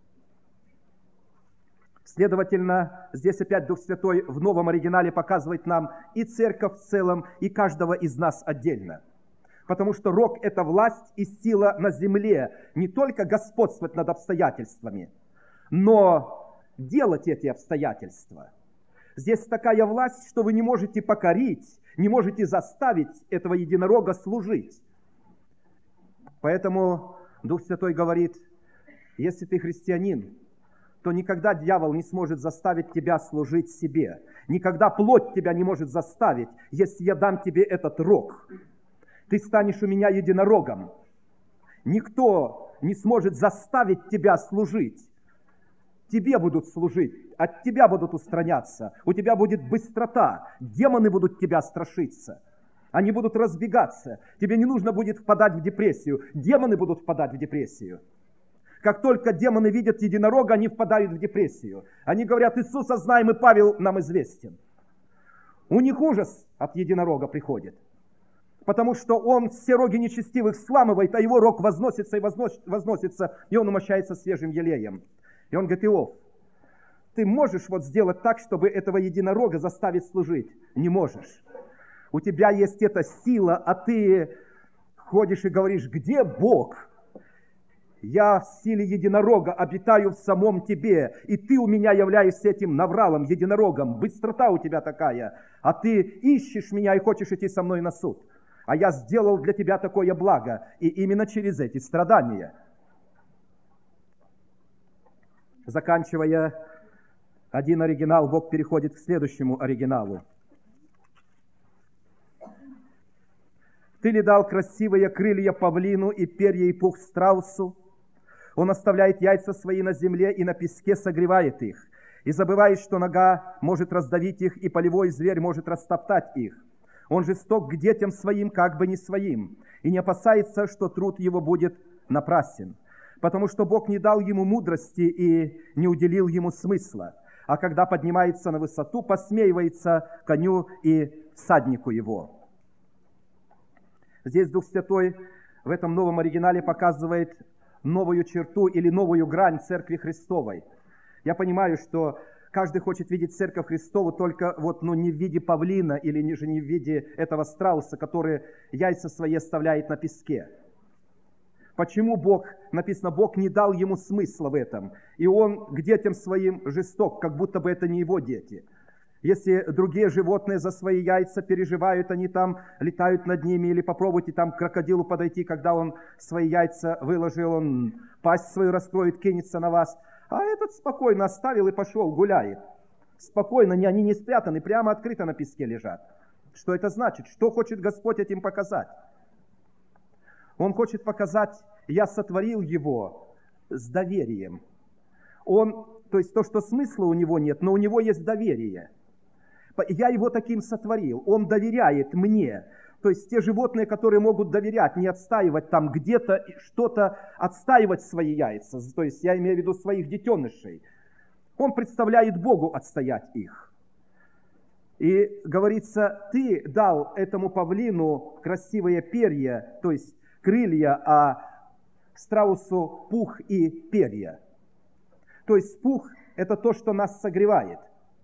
Следовательно, здесь опять Дух Святой в новом оригинале показывает нам и церковь в целом, и каждого из нас отдельно. Потому что рог – это власть и сила на земле, не только господствовать над обстоятельствами, но делать эти обстоятельства. Здесь такая власть, что вы не можете покорить, не можете заставить этого единорога служить. Поэтому Дух Святой говорит: если ты христианин, то никогда дьявол не сможет заставить тебя служить себе. Никогда плоть тебя не может заставить, если я дам тебе этот рог. Ты станешь у меня единорогом. Никто не сможет заставить тебя служить. тебе будут служить, от тебя будут устраняться, у тебя будет быстрота, демоны будут тебя страшиться, они будут разбегаться, тебе не нужно будет впадать в депрессию, демоны будут впадать в депрессию. Как только демоны видят единорога, они впадают в депрессию. Они говорят: Иисуса знаем, и Павел нам известен. У них ужас от единорога приходит, потому что он все роги нечестивых сламывает, а его рог возносится и возносится, и он умощается свежим елеем. И он говорит: Иов, ты можешь вот сделать так, чтобы этого единорога заставить служить? Не можешь. У тебя есть эта сила, а ты ходишь и говоришь: где Бог? Я в силе единорога обитаю в самом тебе, и ты у меня являешься этим навралом, единорогом. Быстрота у тебя такая, а ты ищешь меня и хочешь идти со мной на суд. А я сделал для тебя такое благо, и именно через эти страдания. Заканчивая один оригинал, Бог переходит к следующему оригиналу. Ты ли дал красивые крылья павлину и перья и пух страусу? Он оставляет яйца свои на земле и на песке согревает их. И забывает, что нога может раздавить их, и полевой зверь может растоптать их. Он жесток к детям своим, как бы не своим, и не опасается, что труд его будет напрасен. Потому что Бог не дал ему мудрости и не уделил ему смысла. А когда поднимается на высоту, посмеивается коню и всаднику его. Здесь Дух Святой в этом новом оригинале показывает новую черту или новую грань Церкви Христовой. Я понимаю, что каждый хочет видеть Церковь Христову только вот, ну, не в виде павлина или не, же не в виде этого страуса, который яйца свои оставляет на песке. Почему Бог, написано, Бог не дал ему смысла в этом, и он к детям своим жесток, как будто бы это не его дети. Если другие животные за свои яйца переживают, они там летают над ними, или попробуйте там к крокодилу подойти, когда он свои яйца выложил, он пасть свою раскроет, кинется на вас. А этот спокойно оставил и пошел, гуляет. Спокойно, они не спрятаны, прямо открыто на песке лежат. Что это значит? Что хочет Господь этим показать? Он хочет показать: я сотворил его с доверием. Он, то есть то, что смысла у него нет, но у него есть доверие. Я его таким сотворил, он доверяет мне. То есть те животные, которые могут доверять, не отстаивать там где-то что-то, отстаивать свои яйца, то есть я имею в виду своих детенышей, он представляет Богу отстоять их. И говорится: ты дал этому павлину красивые перья, то есть крылья, а страусу пух и перья. То есть пух – это то, что нас согревает.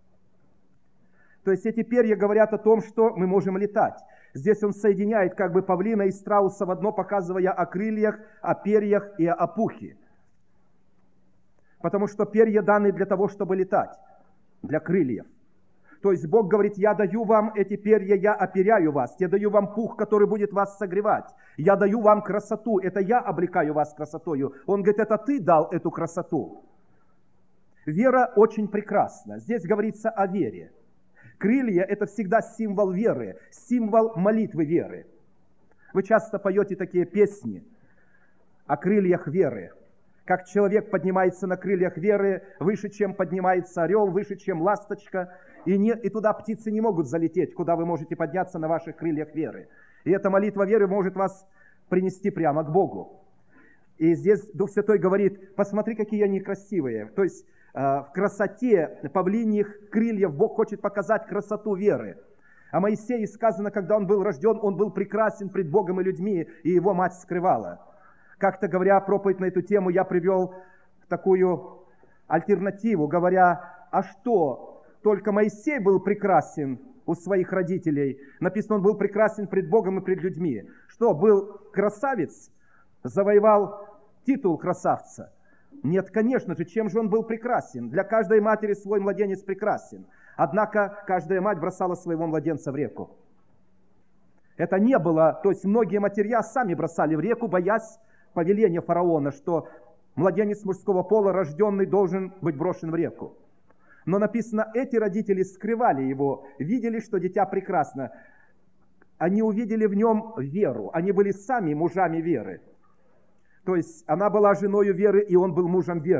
То есть эти перья говорят о том, что мы можем летать. Здесь он соединяет как бы павлина и страуса в одно, показывая о крыльях, о перьях и о пухе. Потому что перья даны для того, чтобы летать, для крыльев. То есть Бог говорит: я даю вам эти перья, я оперяю вас, я даю вам пух, который будет вас согревать, я даю вам красоту, это я облекаю вас красотою. Он говорит: это ты дал эту красоту. Вера очень прекрасна. Здесь говорится о вере. Крылья – это всегда символ веры, символ молитвы веры. Вы часто поете такие песни о крыльях веры. Как человек поднимается на крыльях веры выше, чем поднимается орел, выше, чем ласточка. И, не, и туда птицы не могут залететь, куда вы можете подняться на ваших крыльях веры. И эта молитва веры может вас принести прямо к Богу. И здесь Дух Святой говорит: посмотри, какие они красивые. То есть в красоте павлиньих крыльев Бог хочет показать красоту веры. О Моисее сказано, когда он был рожден, он был прекрасен пред Богом и людьми, и его мать скрывала. Как-то говоря проповедь на эту тему, я привел такую альтернативу, говоря: а что, только Моисей был прекрасен у своих родителей? Написано, он был прекрасен пред Богом и пред людьми. Что, был красавец, завоевал титул красавца? Нет, конечно же, чем же он был прекрасен? Для каждой матери свой младенец прекрасен. Однако каждая мать бросала своего младенца в реку. Это не было, то есть многие матерья сами бросали в реку, боясь повеления фараона, что младенец мужского пола, рожденный, должен быть брошен в реку. Но написано, эти родители скрывали его, видели, что дитя прекрасно. Они увидели в нем веру, они были сами мужами веры. То есть она была женою веры, и он был мужем веры.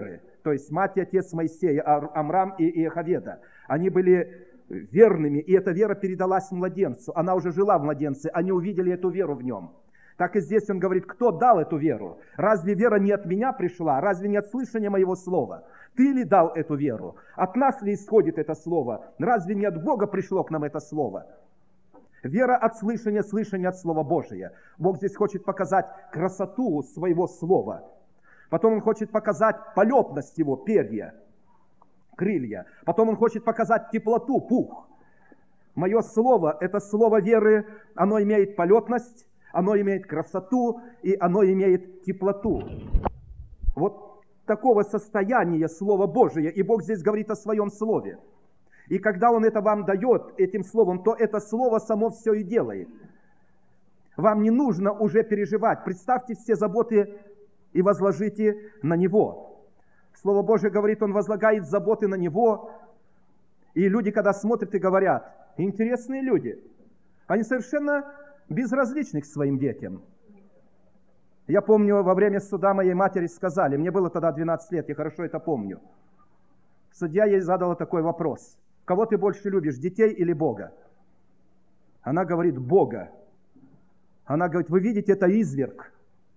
то есть мать и отец Моисея, Амрам и Иохаведа, они были верными, и эта вера передалась младенцу. Она уже жила в младенце, они увидели эту веру в нем. Так и здесь он говорит, кто дал эту веру? Разве вера не от меня пришла? Разве не от слышания моего слова? Ты ли дал эту веру? От нас ли исходит это слово? Разве не от Бога пришло к нам это слово? Вера от слышания, слышание от Слова Божия. Бог здесь хочет показать красоту своего слова. Потом Он хочет показать полетность Его, перья, крылья. Потом Он хочет показать теплоту, пух. Мое слово, это слово веры, оно имеет полетность, оно имеет красоту и оно имеет теплоту. Вот такого состояния Слово Божие. И Бог здесь говорит о Своем Слове. И когда Он это вам дает, этим словом, то это слово само все и делает. Вам не нужно уже переживать. Представьте все заботы и возложите на Него. Слово Божие говорит, Он возлагает заботы на Него. И люди, когда смотрят и говорят, интересные люди, они совершенно безразличны к своим детям. Я помню, во время суда моей матери сказали, мне было тогда двенадцать лет, я хорошо это помню. Судья ей задала такой вопрос. Кого ты больше любишь, детей или Бога? Она говорит, Бога. Она говорит, вы видите, это изверг.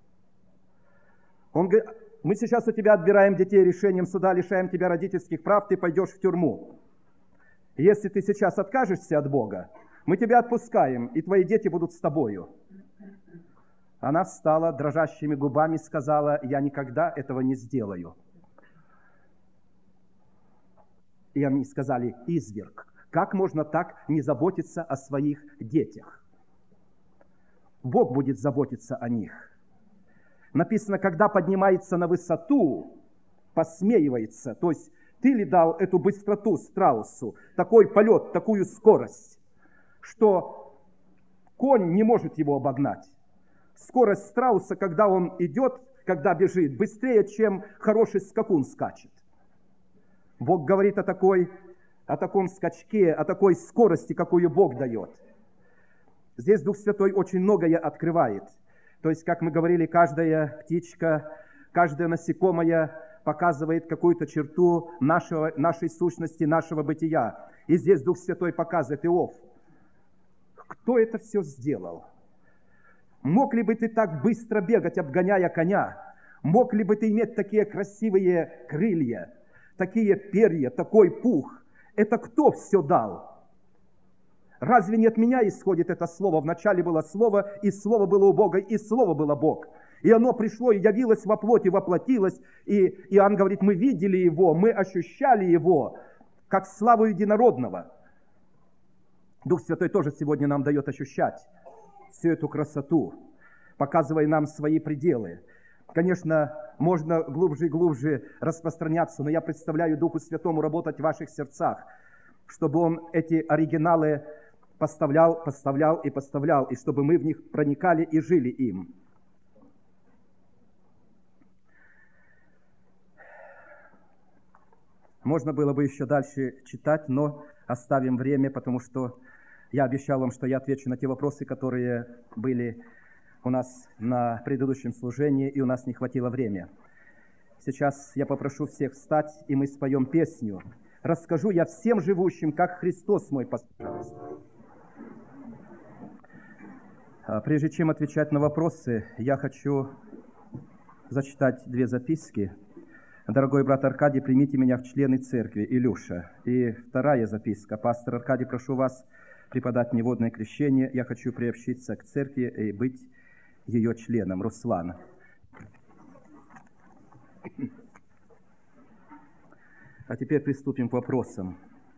Он говорит, мы сейчас у тебя отбираем детей решением суда, лишаем тебя родительских прав, ты пойдешь в тюрьму. Если ты сейчас откажешься от Бога, мы тебя отпускаем, и твои дети будут с тобою. Она встала, дрожащими губами сказала, я никогда этого не сделаю. И они сказали, изверг. Как можно так не заботиться о своих детях? Бог будет заботиться о них. Написано, когда поднимается на высоту, посмеивается. То есть, ты ли дал эту быстроту страусу, такой полет, такую скорость, что конь не может его обогнать. Скорость страуса, когда он идет, когда бежит, быстрее, чем хороший скакун скачет. Бог говорит о такой, о таком скачке, о такой скорости, какую Бог дает. Здесь Дух Святой очень многое открывает. То есть, как мы говорили, каждая птичка, каждое насекомое показывает какую-то черту нашего, нашей сущности, нашего бытия. И здесь Дух Святой показывает, Иов, кто это все сделал? Мог ли бы ты так быстро бегать, обгоняя коня? Мог ли бы ты иметь такие красивые крылья, такие перья, такой пух? Это кто все дал? Разве не от меня исходит это слово? Вначале было слово, и слово было у Бога, и слово было Бог. И оно пришло, и явилось во плоти, воплотилось. И Иоанн говорит, мы видели его, мы ощущали его, как славу единородного. Дух Святой тоже сегодня нам дает ощущать всю эту красоту, показывая нам свои пределы. Конечно, можно глубже и глубже распространяться, но я представляю Духу Святому работать в ваших сердцах, чтобы Он эти оригиналы поставлял, поставлял и поставлял, и чтобы мы в них проникали и жили им. Можно было бы еще дальше читать, но оставим время, потому что я обещал вам, что я отвечу на те вопросы, которые были у нас на предыдущем служении, и у нас не хватило времени. Сейчас я попрошу всех встать, и мы споем песню. «Расскажу я всем живущим, как Христос мой пожалуйста». Прежде чем отвечать на вопросы, я хочу зачитать две записки. Дорогой брат Аркадий, примите меня в члены церкви, Илюша. И вторая записка. Пастор Аркадий, прошу вас преподать мне водное крещение. Я хочу приобщиться к церкви и быть ее членом. Руслан. А теперь приступим к вопросам.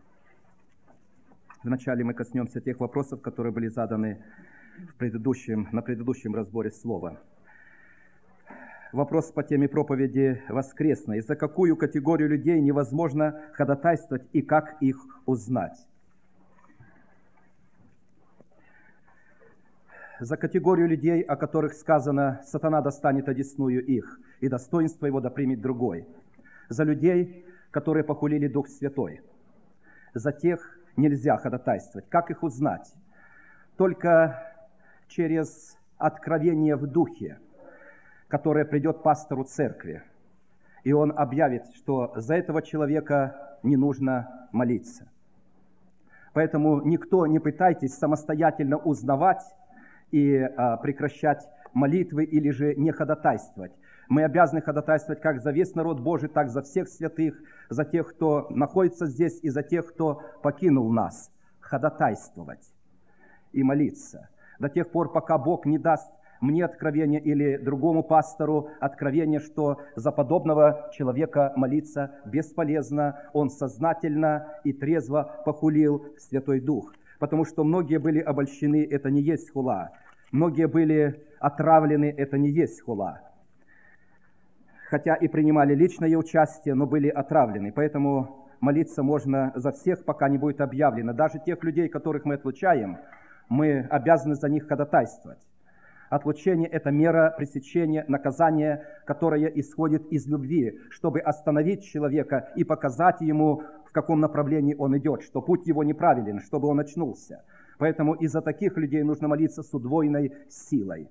Вначале мы коснемся тех вопросов, которые были заданы в предыдущем, на предыдущем разборе слова. Вопрос по теме проповеди воскресной. За какую категорию людей невозможно ходатайствовать и как их узнать? За категорию людей, о которых сказано, сатана достанет одесную их, и достоинство его да примет другой. За людей, которые похулили Дух Святой. За тех нельзя ходатайствовать. Как их узнать? Только через откровение в Духе, которое придет пастору церкви. и он объявит, что за этого человека не нужно молиться. Поэтому никто не пытайтесь самостоятельно узнавать и а, прекращать молитвы или же не ходатайствовать. Мы обязаны ходатайствовать как за весь народ Божий, так за всех святых, за тех, кто находится здесь, и за тех, кто покинул нас. Ходатайствовать и молиться до тех пор, пока Бог не даст мне откровение или другому пастору откровение, что за подобного человека молиться бесполезно, он сознательно и трезво похулил Святой Дух. Потому что многие были обольщены, это не есть хула. Многие были отравлены, это не есть хула. Хотя и принимали личное участие, но были отравлены. Поэтому молиться можно за всех, пока не будет объявлено. Даже тех людей, которых мы отлучаем, мы обязаны за них ходатайствовать. Отлучение – это мера пресечения, наказания, которое исходит из любви, чтобы остановить человека и показать ему, в каком направлении он идет, что путь его неправилен, чтобы он очнулся. Поэтому и за таких людей нужно молиться с удвоенной силой.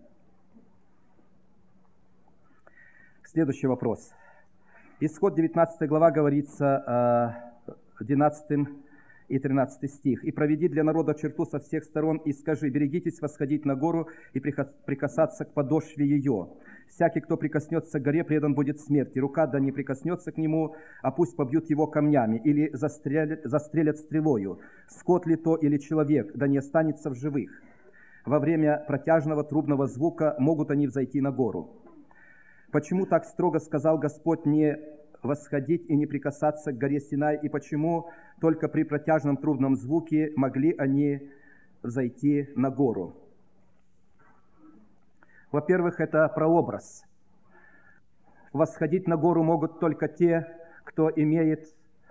Следующий вопрос. Исход девятнадцатая глава говорится, двенадцатый и тринадцатый стих. «И проведи для народа черту со всех сторон, и скажи, берегитесь восходить на гору и прикасаться к подошве ее. Всякий, кто прикоснется к горе, предан будет смерти. Рука да не прикоснется к нему, а пусть побьют его камнями, или застрелят, застрелят стрелою. Скот ли то или человек, да не останется в живых. Во время протяжного трубного звука могут они взойти на гору». Почему так строго сказал Господь не восходить и не прикасаться к горе Синай, и почему только при протяжном трубном звуке могли они взойти на гору? Во-первых, это прообраз. Восходить на гору могут только те, кто имеет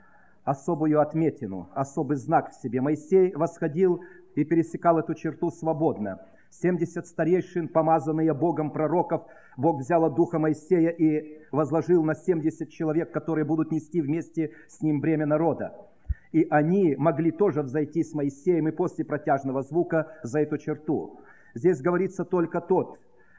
особую отметину, особый знак в себе. Моисей восходил и пересекал эту черту свободно. семьдесят старейшин, помазанные Богом пророков, Бог взял от духа Моисея и возложил на семьдесят человек, которые будут нести вместе с ним бремя народа. И они могли тоже взойти с Моисеем и после протяжного звука за эту черту. Здесь говорится только тот,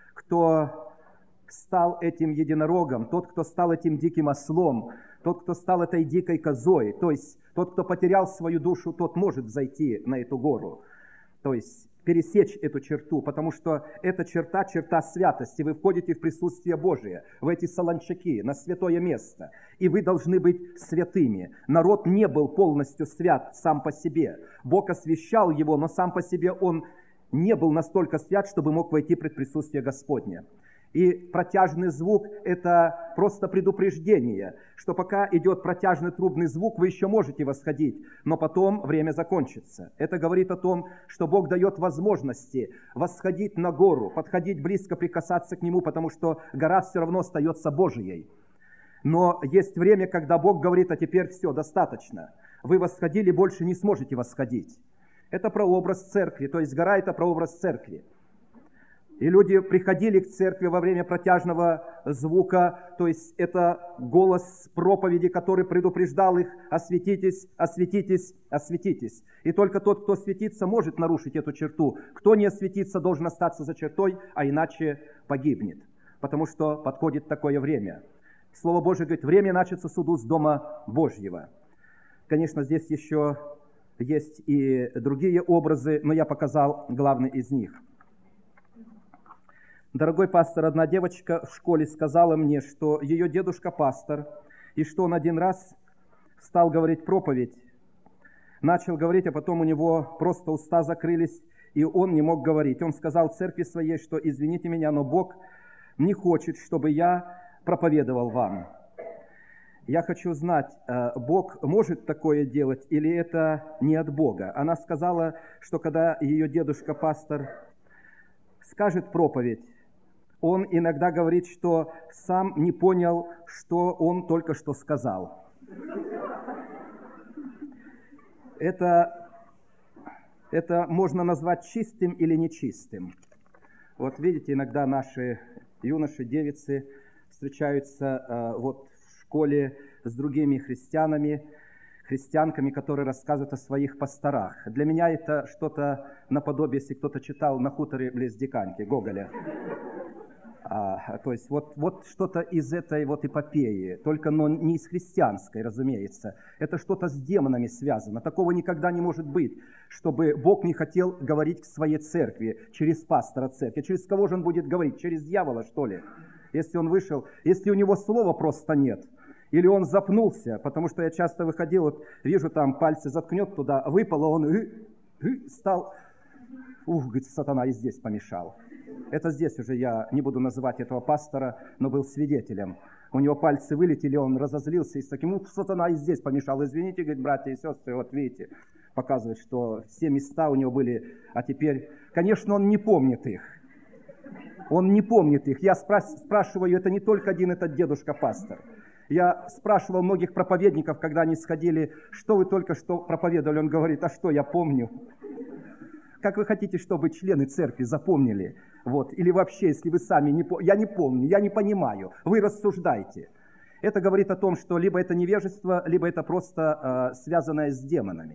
кто стал этим единорогом, тот, кто стал этим диким ослом, тот, кто стал этой дикой козой, то есть тот, кто потерял свою душу, тот может взойти на эту гору. То есть пересечь эту черту, потому что эта черта, черта святости. Вы входите в присутствие Божие, в эти солончаки, на святое место, и вы должны быть святыми. Народ не был полностью свят сам по себе. Бог освящал его, но сам по себе он не был настолько свят, чтобы мог войти пред присутствие Господне. И протяжный звук – это просто предупреждение, что пока идет протяжный трубный звук, вы еще можете восходить, но потом время закончится. Это говорит о том, что Бог дает возможности восходить на гору, подходить близко, прикасаться к Нему, потому что гора все равно остается Божией. Но есть время, когда Бог говорит: а теперь все, достаточно. Вы восходили, больше не сможете восходить. Это прообраз церкви, то есть гора – это прообраз церкви. И люди приходили к церкви во время протяжного звука, то есть это голос проповеди, который предупреждал их: осветитесь, осветитесь, осветитесь. И только тот, кто светится, может нарушить эту черту. Кто не осветится, должен остаться за чертой, а иначе погибнет. Потому что подходит такое время. Слово Божие говорит: время начаться суду с дома Божьего. Конечно, здесь еще есть и другие образы, но я показал главный из них. Дорогой пастор, одна девочка в школе сказала мне, что ее дедушка пастор, и что он один раз стал говорить проповедь, начал говорить, а потом у него просто уста закрылись, и он не мог говорить. Он сказал церкви своей, что: извините меня, но Бог не хочет, чтобы я проповедовал вам. Я хочу знать, Бог может такое делать или это не от Бога? Она сказала, что когда ее дедушка пастор скажет проповедь, он иногда говорит, что сам не понял, что он только что сказал. Это, это можно назвать чистым или нечистым. Вот видите, иногда наши юноши, девицы встречаются э, вот в школе с другими христианами, христианками, которые рассказывают о своих пасторах. Для меня это что-то наподобие, если кто-то читал «На хуторе близ Диканьки» Гоголя. А, то есть вот, вот что-то из этой вот эпопеи, только но не из христианской, разумеется. Это что-то с демонами связано. Такого никогда не может быть, чтобы Бог не хотел говорить к своей церкви через пастора церкви. Через кого же он будет говорить? Через дьявола, что ли? Если он вышел, если у него слова просто нет, или он запнулся, потому что я часто выходил, вот вижу там пальцы заткнет туда, выпало, он и, и, стал, ух, говорит, сатана и здесь помешал. Это здесь уже я не буду называть этого пастора, но был свидетелем. У него пальцы вылетели, он разозлился и с таким, ух, сатана и здесь помешал. Извините, говорит, братья и сестры, вот видите, показывает, что все места у него были, а теперь, конечно, он не помнит их. Он не помнит их. Я спра- спрашиваю, это не только один этот дедушка-пастор. Я спрашивал многих проповедников, когда они сходили, что вы только что проповедовали. Он говорит, а что, я помню. Как вы хотите, чтобы члены церкви запомнили? Вот. Или вообще, если вы сами не помните, я не помню, я не понимаю, вы рассуждайте. Это говорит о том, что либо это невежество, либо это просто э, связанное с демонами.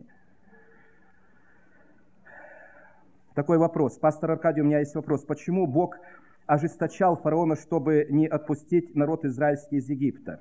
Такой вопрос. Пастор Аркадий, у меня есть вопрос. Почему Бог ожесточал фараона, чтобы не отпустить народ израильский из Египта?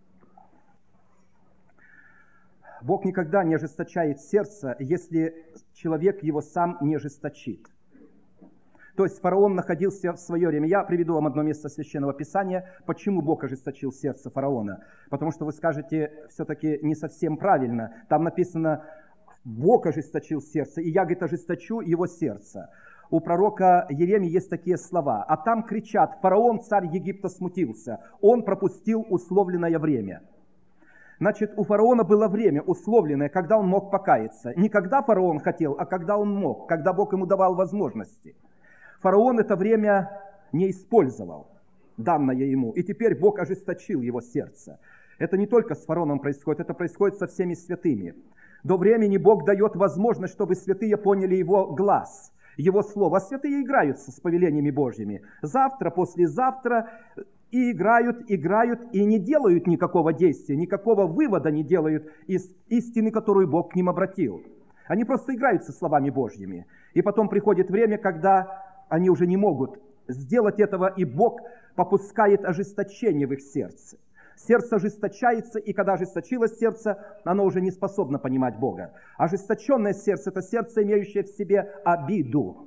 Бог никогда не ожесточает сердце, если человек его сам не ожесточит. То есть фараон находился в свое время. Я приведу вам одно место Священного Писания, почему Бог ожесточил сердце фараона. Потому что вы скажете, все-таки не совсем правильно. Там написано, Бог ожесточил сердце, и я, говорит, ожесточу его сердце. У пророка Иеремии есть такие слова. А там кричат, фараон, царь Египта, смутился. Он пропустил условленное время. Значит, у фараона было время условленное, когда он мог покаяться. Не когда фараон хотел, а когда он мог, когда Бог ему давал возможности. Фараон это время не использовал, данное ему, и теперь Бог ожесточил его сердце. Это не только с фараоном происходит, это происходит со всеми святыми. До времени Бог дает возможность, чтобы святые поняли его глаз, его слово. А святые играются с повелениями Божьими. Завтра, послезавтра... И играют, играют, и не делают никакого действия, никакого вывода не делают из истины, которую Бог к ним обратил. Они просто играются словами Божьими. И потом приходит время, когда они уже не могут сделать этого, и Бог попускает ожесточение в их сердце. Сердце ожесточается, и когда ожесточилось сердце, оно уже не способно понимать Бога. Ожесточенное сердце – это сердце, имеющее в себе обиду.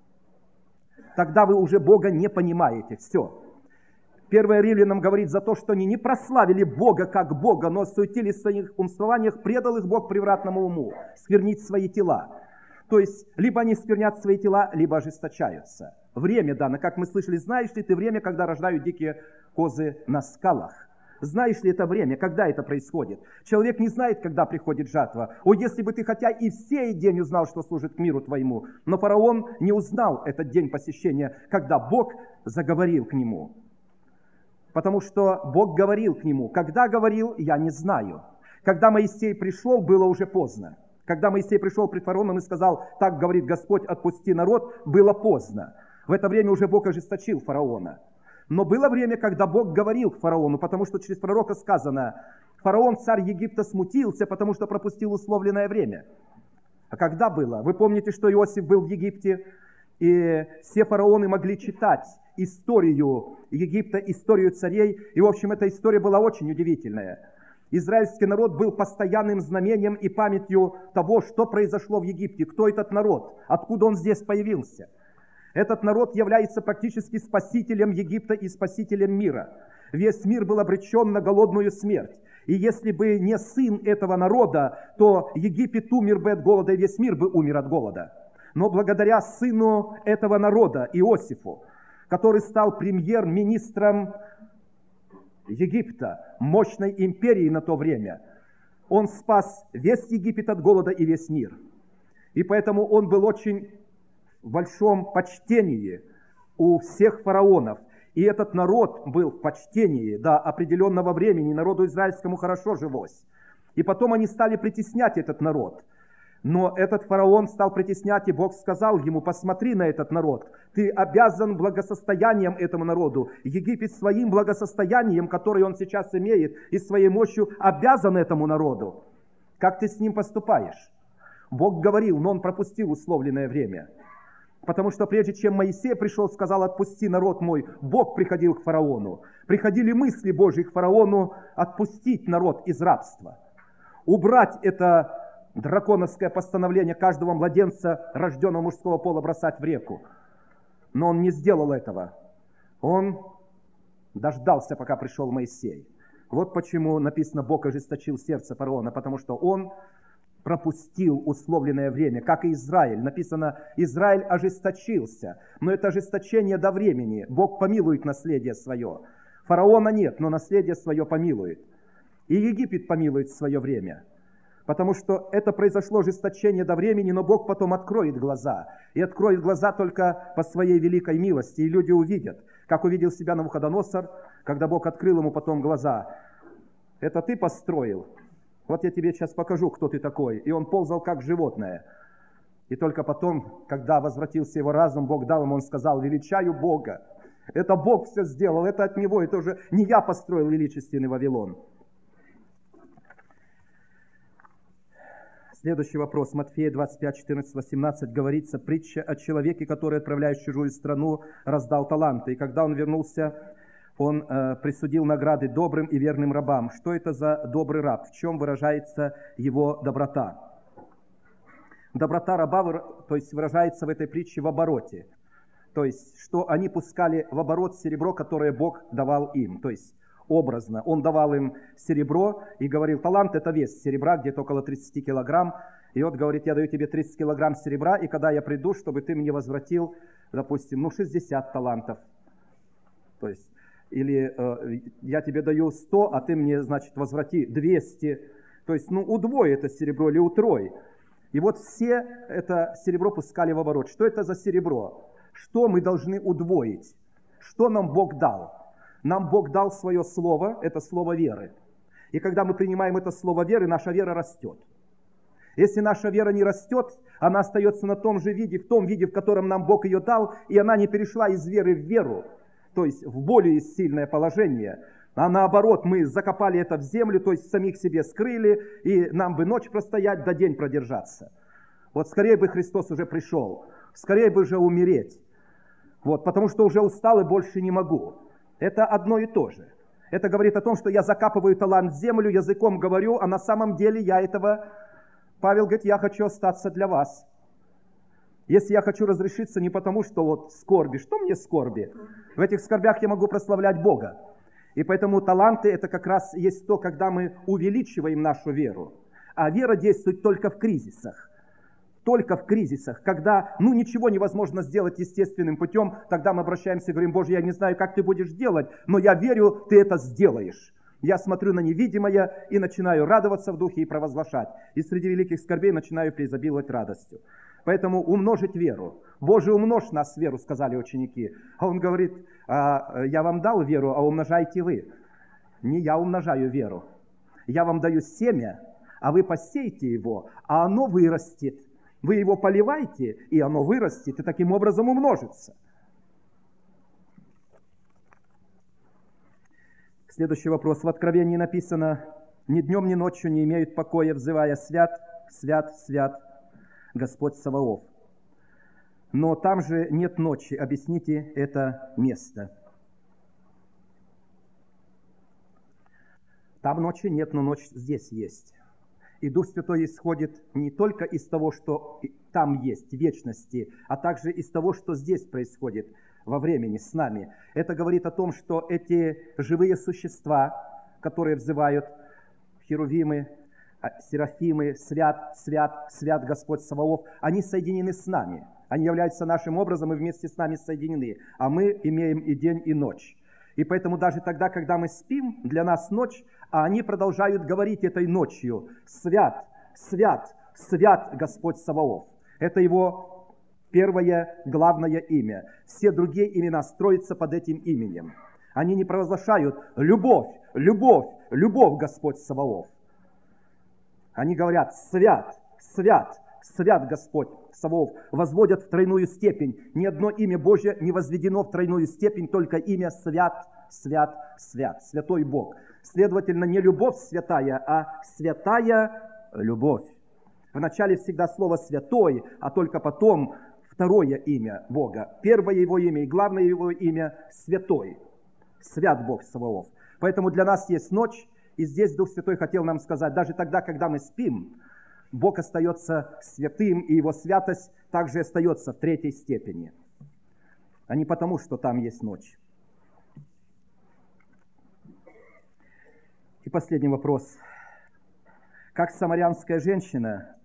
Тогда вы уже Бога не понимаете. Все. Первое Римлянам говорит за то, что они не прославили Бога как Бога, но суетились в своих умствованиях, предал их Бог превратному уму, сквернить свои тела. То есть, либо они сквернят свои тела, либо ожесточаются. Время дано, как мы слышали, знаешь ли ты время, когда рождают дикие козы на скалах? Знаешь ли это время, когда это происходит? Человек не знает, когда приходит жатва. О, если бы ты хотя и в сей день узнал, что служит к миру твоему. Но фараон не узнал этот день посещения, когда Бог заговорил к нему. Потому что Бог говорил к нему. Когда говорил, я не знаю. Когда Моисей пришел, было уже поздно. Когда Моисей пришел пред фараоном и сказал, так говорит Господь, отпусти народ, было поздно. В это время уже Бог ожесточил фараона. Но было время, когда Бог говорил к фараону, потому что через пророка сказано, фараон, царь Египта, смутился, потому что пропустил условленное время. А когда было? Вы помните, что Иосиф был в Египте, и все фараоны могли читать историю Египта, историю царей. И, в общем, эта история была очень удивительная. Израильский народ был постоянным знамением и памятью того, что произошло в Египте, кто этот народ, откуда он здесь появился. Этот народ является практически спасителем Египта и спасителем мира. Весь мир был обречен на голодную смерть. И если бы не сын этого народа, то Египет умер бы от голода, и весь мир бы умер от голода. Но благодаря сыну этого народа, Иосифу, который стал премьер-министром Египта, мощной империи на то время, он спас весь Египет от голода и весь мир. И поэтому он был очень в большом почтении у всех фараонов. И этот народ был в почтении до определенного времени, народу израильскому хорошо жилось. И потом они стали притеснять этот народ. Но этот фараон стал притеснять, и Бог сказал ему, посмотри на этот народ, ты обязан благосостоянием этому народу. Египет своим благосостоянием, которое он сейчас имеет, и своей мощью обязан этому народу. Как ты с ним поступаешь? Бог говорил, но он пропустил условленное время. Потому что прежде чем Моисей пришел, сказал: отпусти народ мой, Бог приходил к фараону. Приходили мысли Божьи к фараону отпустить народ из рабства. Убрать это драконовское постановление каждого младенца, рожденного мужского пола, бросать в реку. Но он не сделал этого. Он дождался, пока пришел Моисей. Вот почему написано: Бог ожесточил сердце фараона, потому что он пропустил условленное время, как и Израиль. Написано: Израиль ожесточился. Но это ожесточение до времени. Бог помилует наследие свое. Фараона нет, но наследие свое помилует. И Египет помилует в свое время. Потому что это произошло ожесточение до времени, но Бог потом откроет глаза. И откроет глаза только по своей великой милости. И люди увидят, как увидел себя Навуходоносор, когда Бог открыл ему потом глаза. Это ты построил? Вот я тебе сейчас покажу, кто ты такой. И он ползал как животное. И только потом, когда возвратился его разум, Бог дал ему, он сказал: величаю Бога. Это Бог все сделал, это от Него, это уже не я построил величественный Вавилон. Следующий вопрос. Матфея двадцать пять, четырнадцать, восемнадцать говорится: притча о человеке, который, отправляясь в чужую страну, раздал таланты. И когда он вернулся, он э, присудил награды добрым и верным рабам. Что это за добрый раб? В чем выражается его доброта? Доброта раба, то есть, выражается в этой притче в обороте. То есть, что они пускали в оборот серебро, которое Бог давал им. То есть, образно. Он давал им серебро и говорил: талант — это вес серебра, где-то около тридцати килограмм. И вот говорит: я даю тебе тридцать килограмм серебра, и когда я приду, чтобы ты мне возвратил, допустим, ну, шестьдесят талантов. То есть, или э, я тебе даю сто, а ты мне, значит, возврати двести. То есть, ну, удвой это серебро или утрой. И вот все это серебро пускали в оборот. Что это за серебро? Что мы должны удвоить? Что нам Бог дал? Нам Бог дал свое слово, это слово веры. И когда мы принимаем это слово веры, наша вера растет. Если наша вера не растет, она остается на том же виде, в том виде, в котором нам Бог ее дал, и она не перешла из веры в веру, то есть в более сильное положение. А наоборот, мы закопали это в землю, то есть самих себе скрыли, и нам бы ночь простоять, да день продержаться. Вот скорее бы Христос уже пришел, скорее бы уже умереть. Вот, потому что уже устал и больше не могу. Это одно и то же. Это говорит о том, что я закапываю талант в землю, языком говорю, а на самом деле я этого... Павел говорит: я хочу остаться для вас. Если я хочу разрешиться не потому, что вот скорби, что мне скорби? В этих скорбях я могу прославлять Бога. И поэтому таланты — это как раз есть то, когда мы увеличиваем нашу веру. А вера действует только в кризисах. Только в кризисах, когда, ну, ничего невозможно сделать естественным путем, тогда мы обращаемся и говорим: Боже, я не знаю, как ты будешь делать, но я верю, ты это сделаешь. Я смотрю на невидимое и начинаю радоваться в духе и провозглашать. И среди великих скорбей начинаю преизобиловать радостью. Поэтому умножить веру. Боже, умножь нас веру, сказали ученики. А он говорит: а, я вам дал веру, а умножайте вы. Не я умножаю веру. Я вам даю семя, а вы посейте его, а оно вырастет. Вы его поливаете, и оно вырастет, и таким образом умножится. Следующий вопрос. В Откровении написано: «Ни днем, ни ночью не имеют покоя, взывая: свят, свят, свят, Господь Саваоф». Но там же нет ночи. Объясните это место. Там ночи нет, но ночь здесь есть. И Дух Святой исходит не только из того, что там есть, в вечности, а также из того, что здесь происходит во времени с нами. Это говорит о том, что эти живые существа, которые взывают херувимы, серафимы, свят, свят, свят Господь Саваоф, они соединены с нами. Они являются нашим образом и вместе с нами соединены. А мы имеем и день, и ночь. И поэтому даже тогда, когда мы спим, для нас ночь, а они продолжают говорить этой ночью: свят, свят, свят Господь Саваоф. Это его первое, главное имя. Все другие имена строятся под этим именем. Они не провозглашают: любовь, любовь, любовь Господь Саваоф. Они говорят: свят, свят, свят Господь Саваоф. Возводят в тройную степень. Ни одно имя Божье не возведено в тройную степень, только имя свят, свят, свят. Святой Бог. Следовательно, не любовь святая, а святая любовь. Вначале всегда слово «святой», а только потом второе имя Бога. Первое Его имя и главное Его имя – Святой. Свят Бог Саваоф. Поэтому для нас есть ночь, и здесь Дух Святой хотел нам сказать, даже тогда, когда мы спим, Бог остается святым, и Его святость также остается в третьей степени, а не потому, что там есть ночь. И последний вопрос. Как самарянская женщина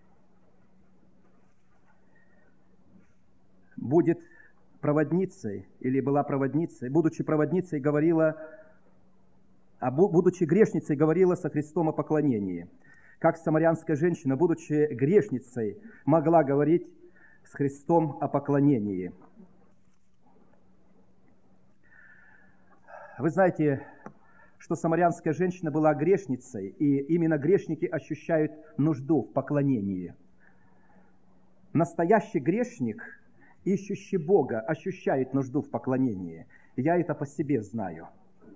будет проводницей, или была проводницей, будучи проводницей, говорила, а будучи грешницей, говорила со Христом о поклонении. Как самарянская женщина, будучи грешницей, могла говорить с Христом о поклонении. Вы знаете, что самарянская женщина была грешницей, и именно грешники ощущают нужду в поклонении. Настоящий грешник, ищущий Бога, ощущает нужду в поклонении. Я это по себе знаю.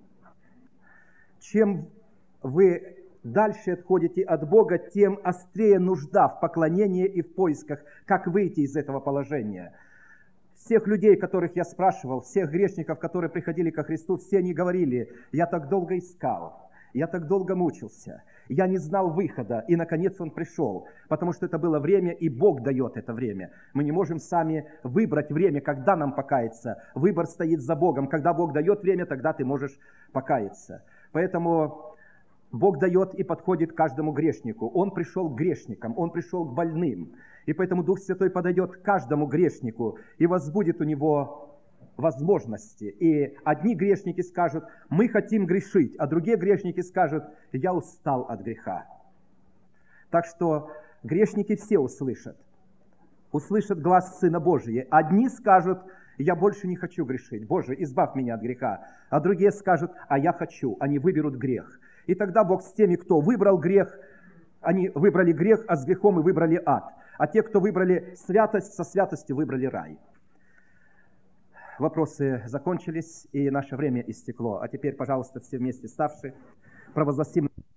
Чем вы дальше отходите от Бога, тем острее нужда в поклонении и в поисках, как выйти из этого положения. Всех людей, которых я спрашивал, всех грешников, которые приходили ко Христу, все они говорили: я так долго искал, я так долго мучился, я не знал выхода, и наконец он пришел, потому что это было время, и Бог дает это время. Мы не можем сами выбрать время, когда нам покаяться. Выбор стоит за Богом. Когда Бог дает время, тогда ты можешь покаяться. Поэтому Бог дает и подходит к каждому грешнику. Он пришел к грешникам, Он пришел к больным. И поэтому Дух Святой подойдет к каждому грешнику и возбудит у него возможности. И одни грешники скажут: мы хотим грешить, а другие грешники скажут: я устал от греха. Так что грешники все услышат. Услышат глас Сына Божия. Одни скажут: я больше не хочу грешить, Боже, избавь меня от греха. А другие скажут: а я хочу. Они выберут грех. И тогда Бог с теми, кто выбрал грех, они выбрали грех, а с грехом и выбрали ад. А те, кто выбрали святость, со святостью выбрали рай. Вопросы закончились, и наше время истекло. А теперь, пожалуйста, все вместе ставшие, провозгласим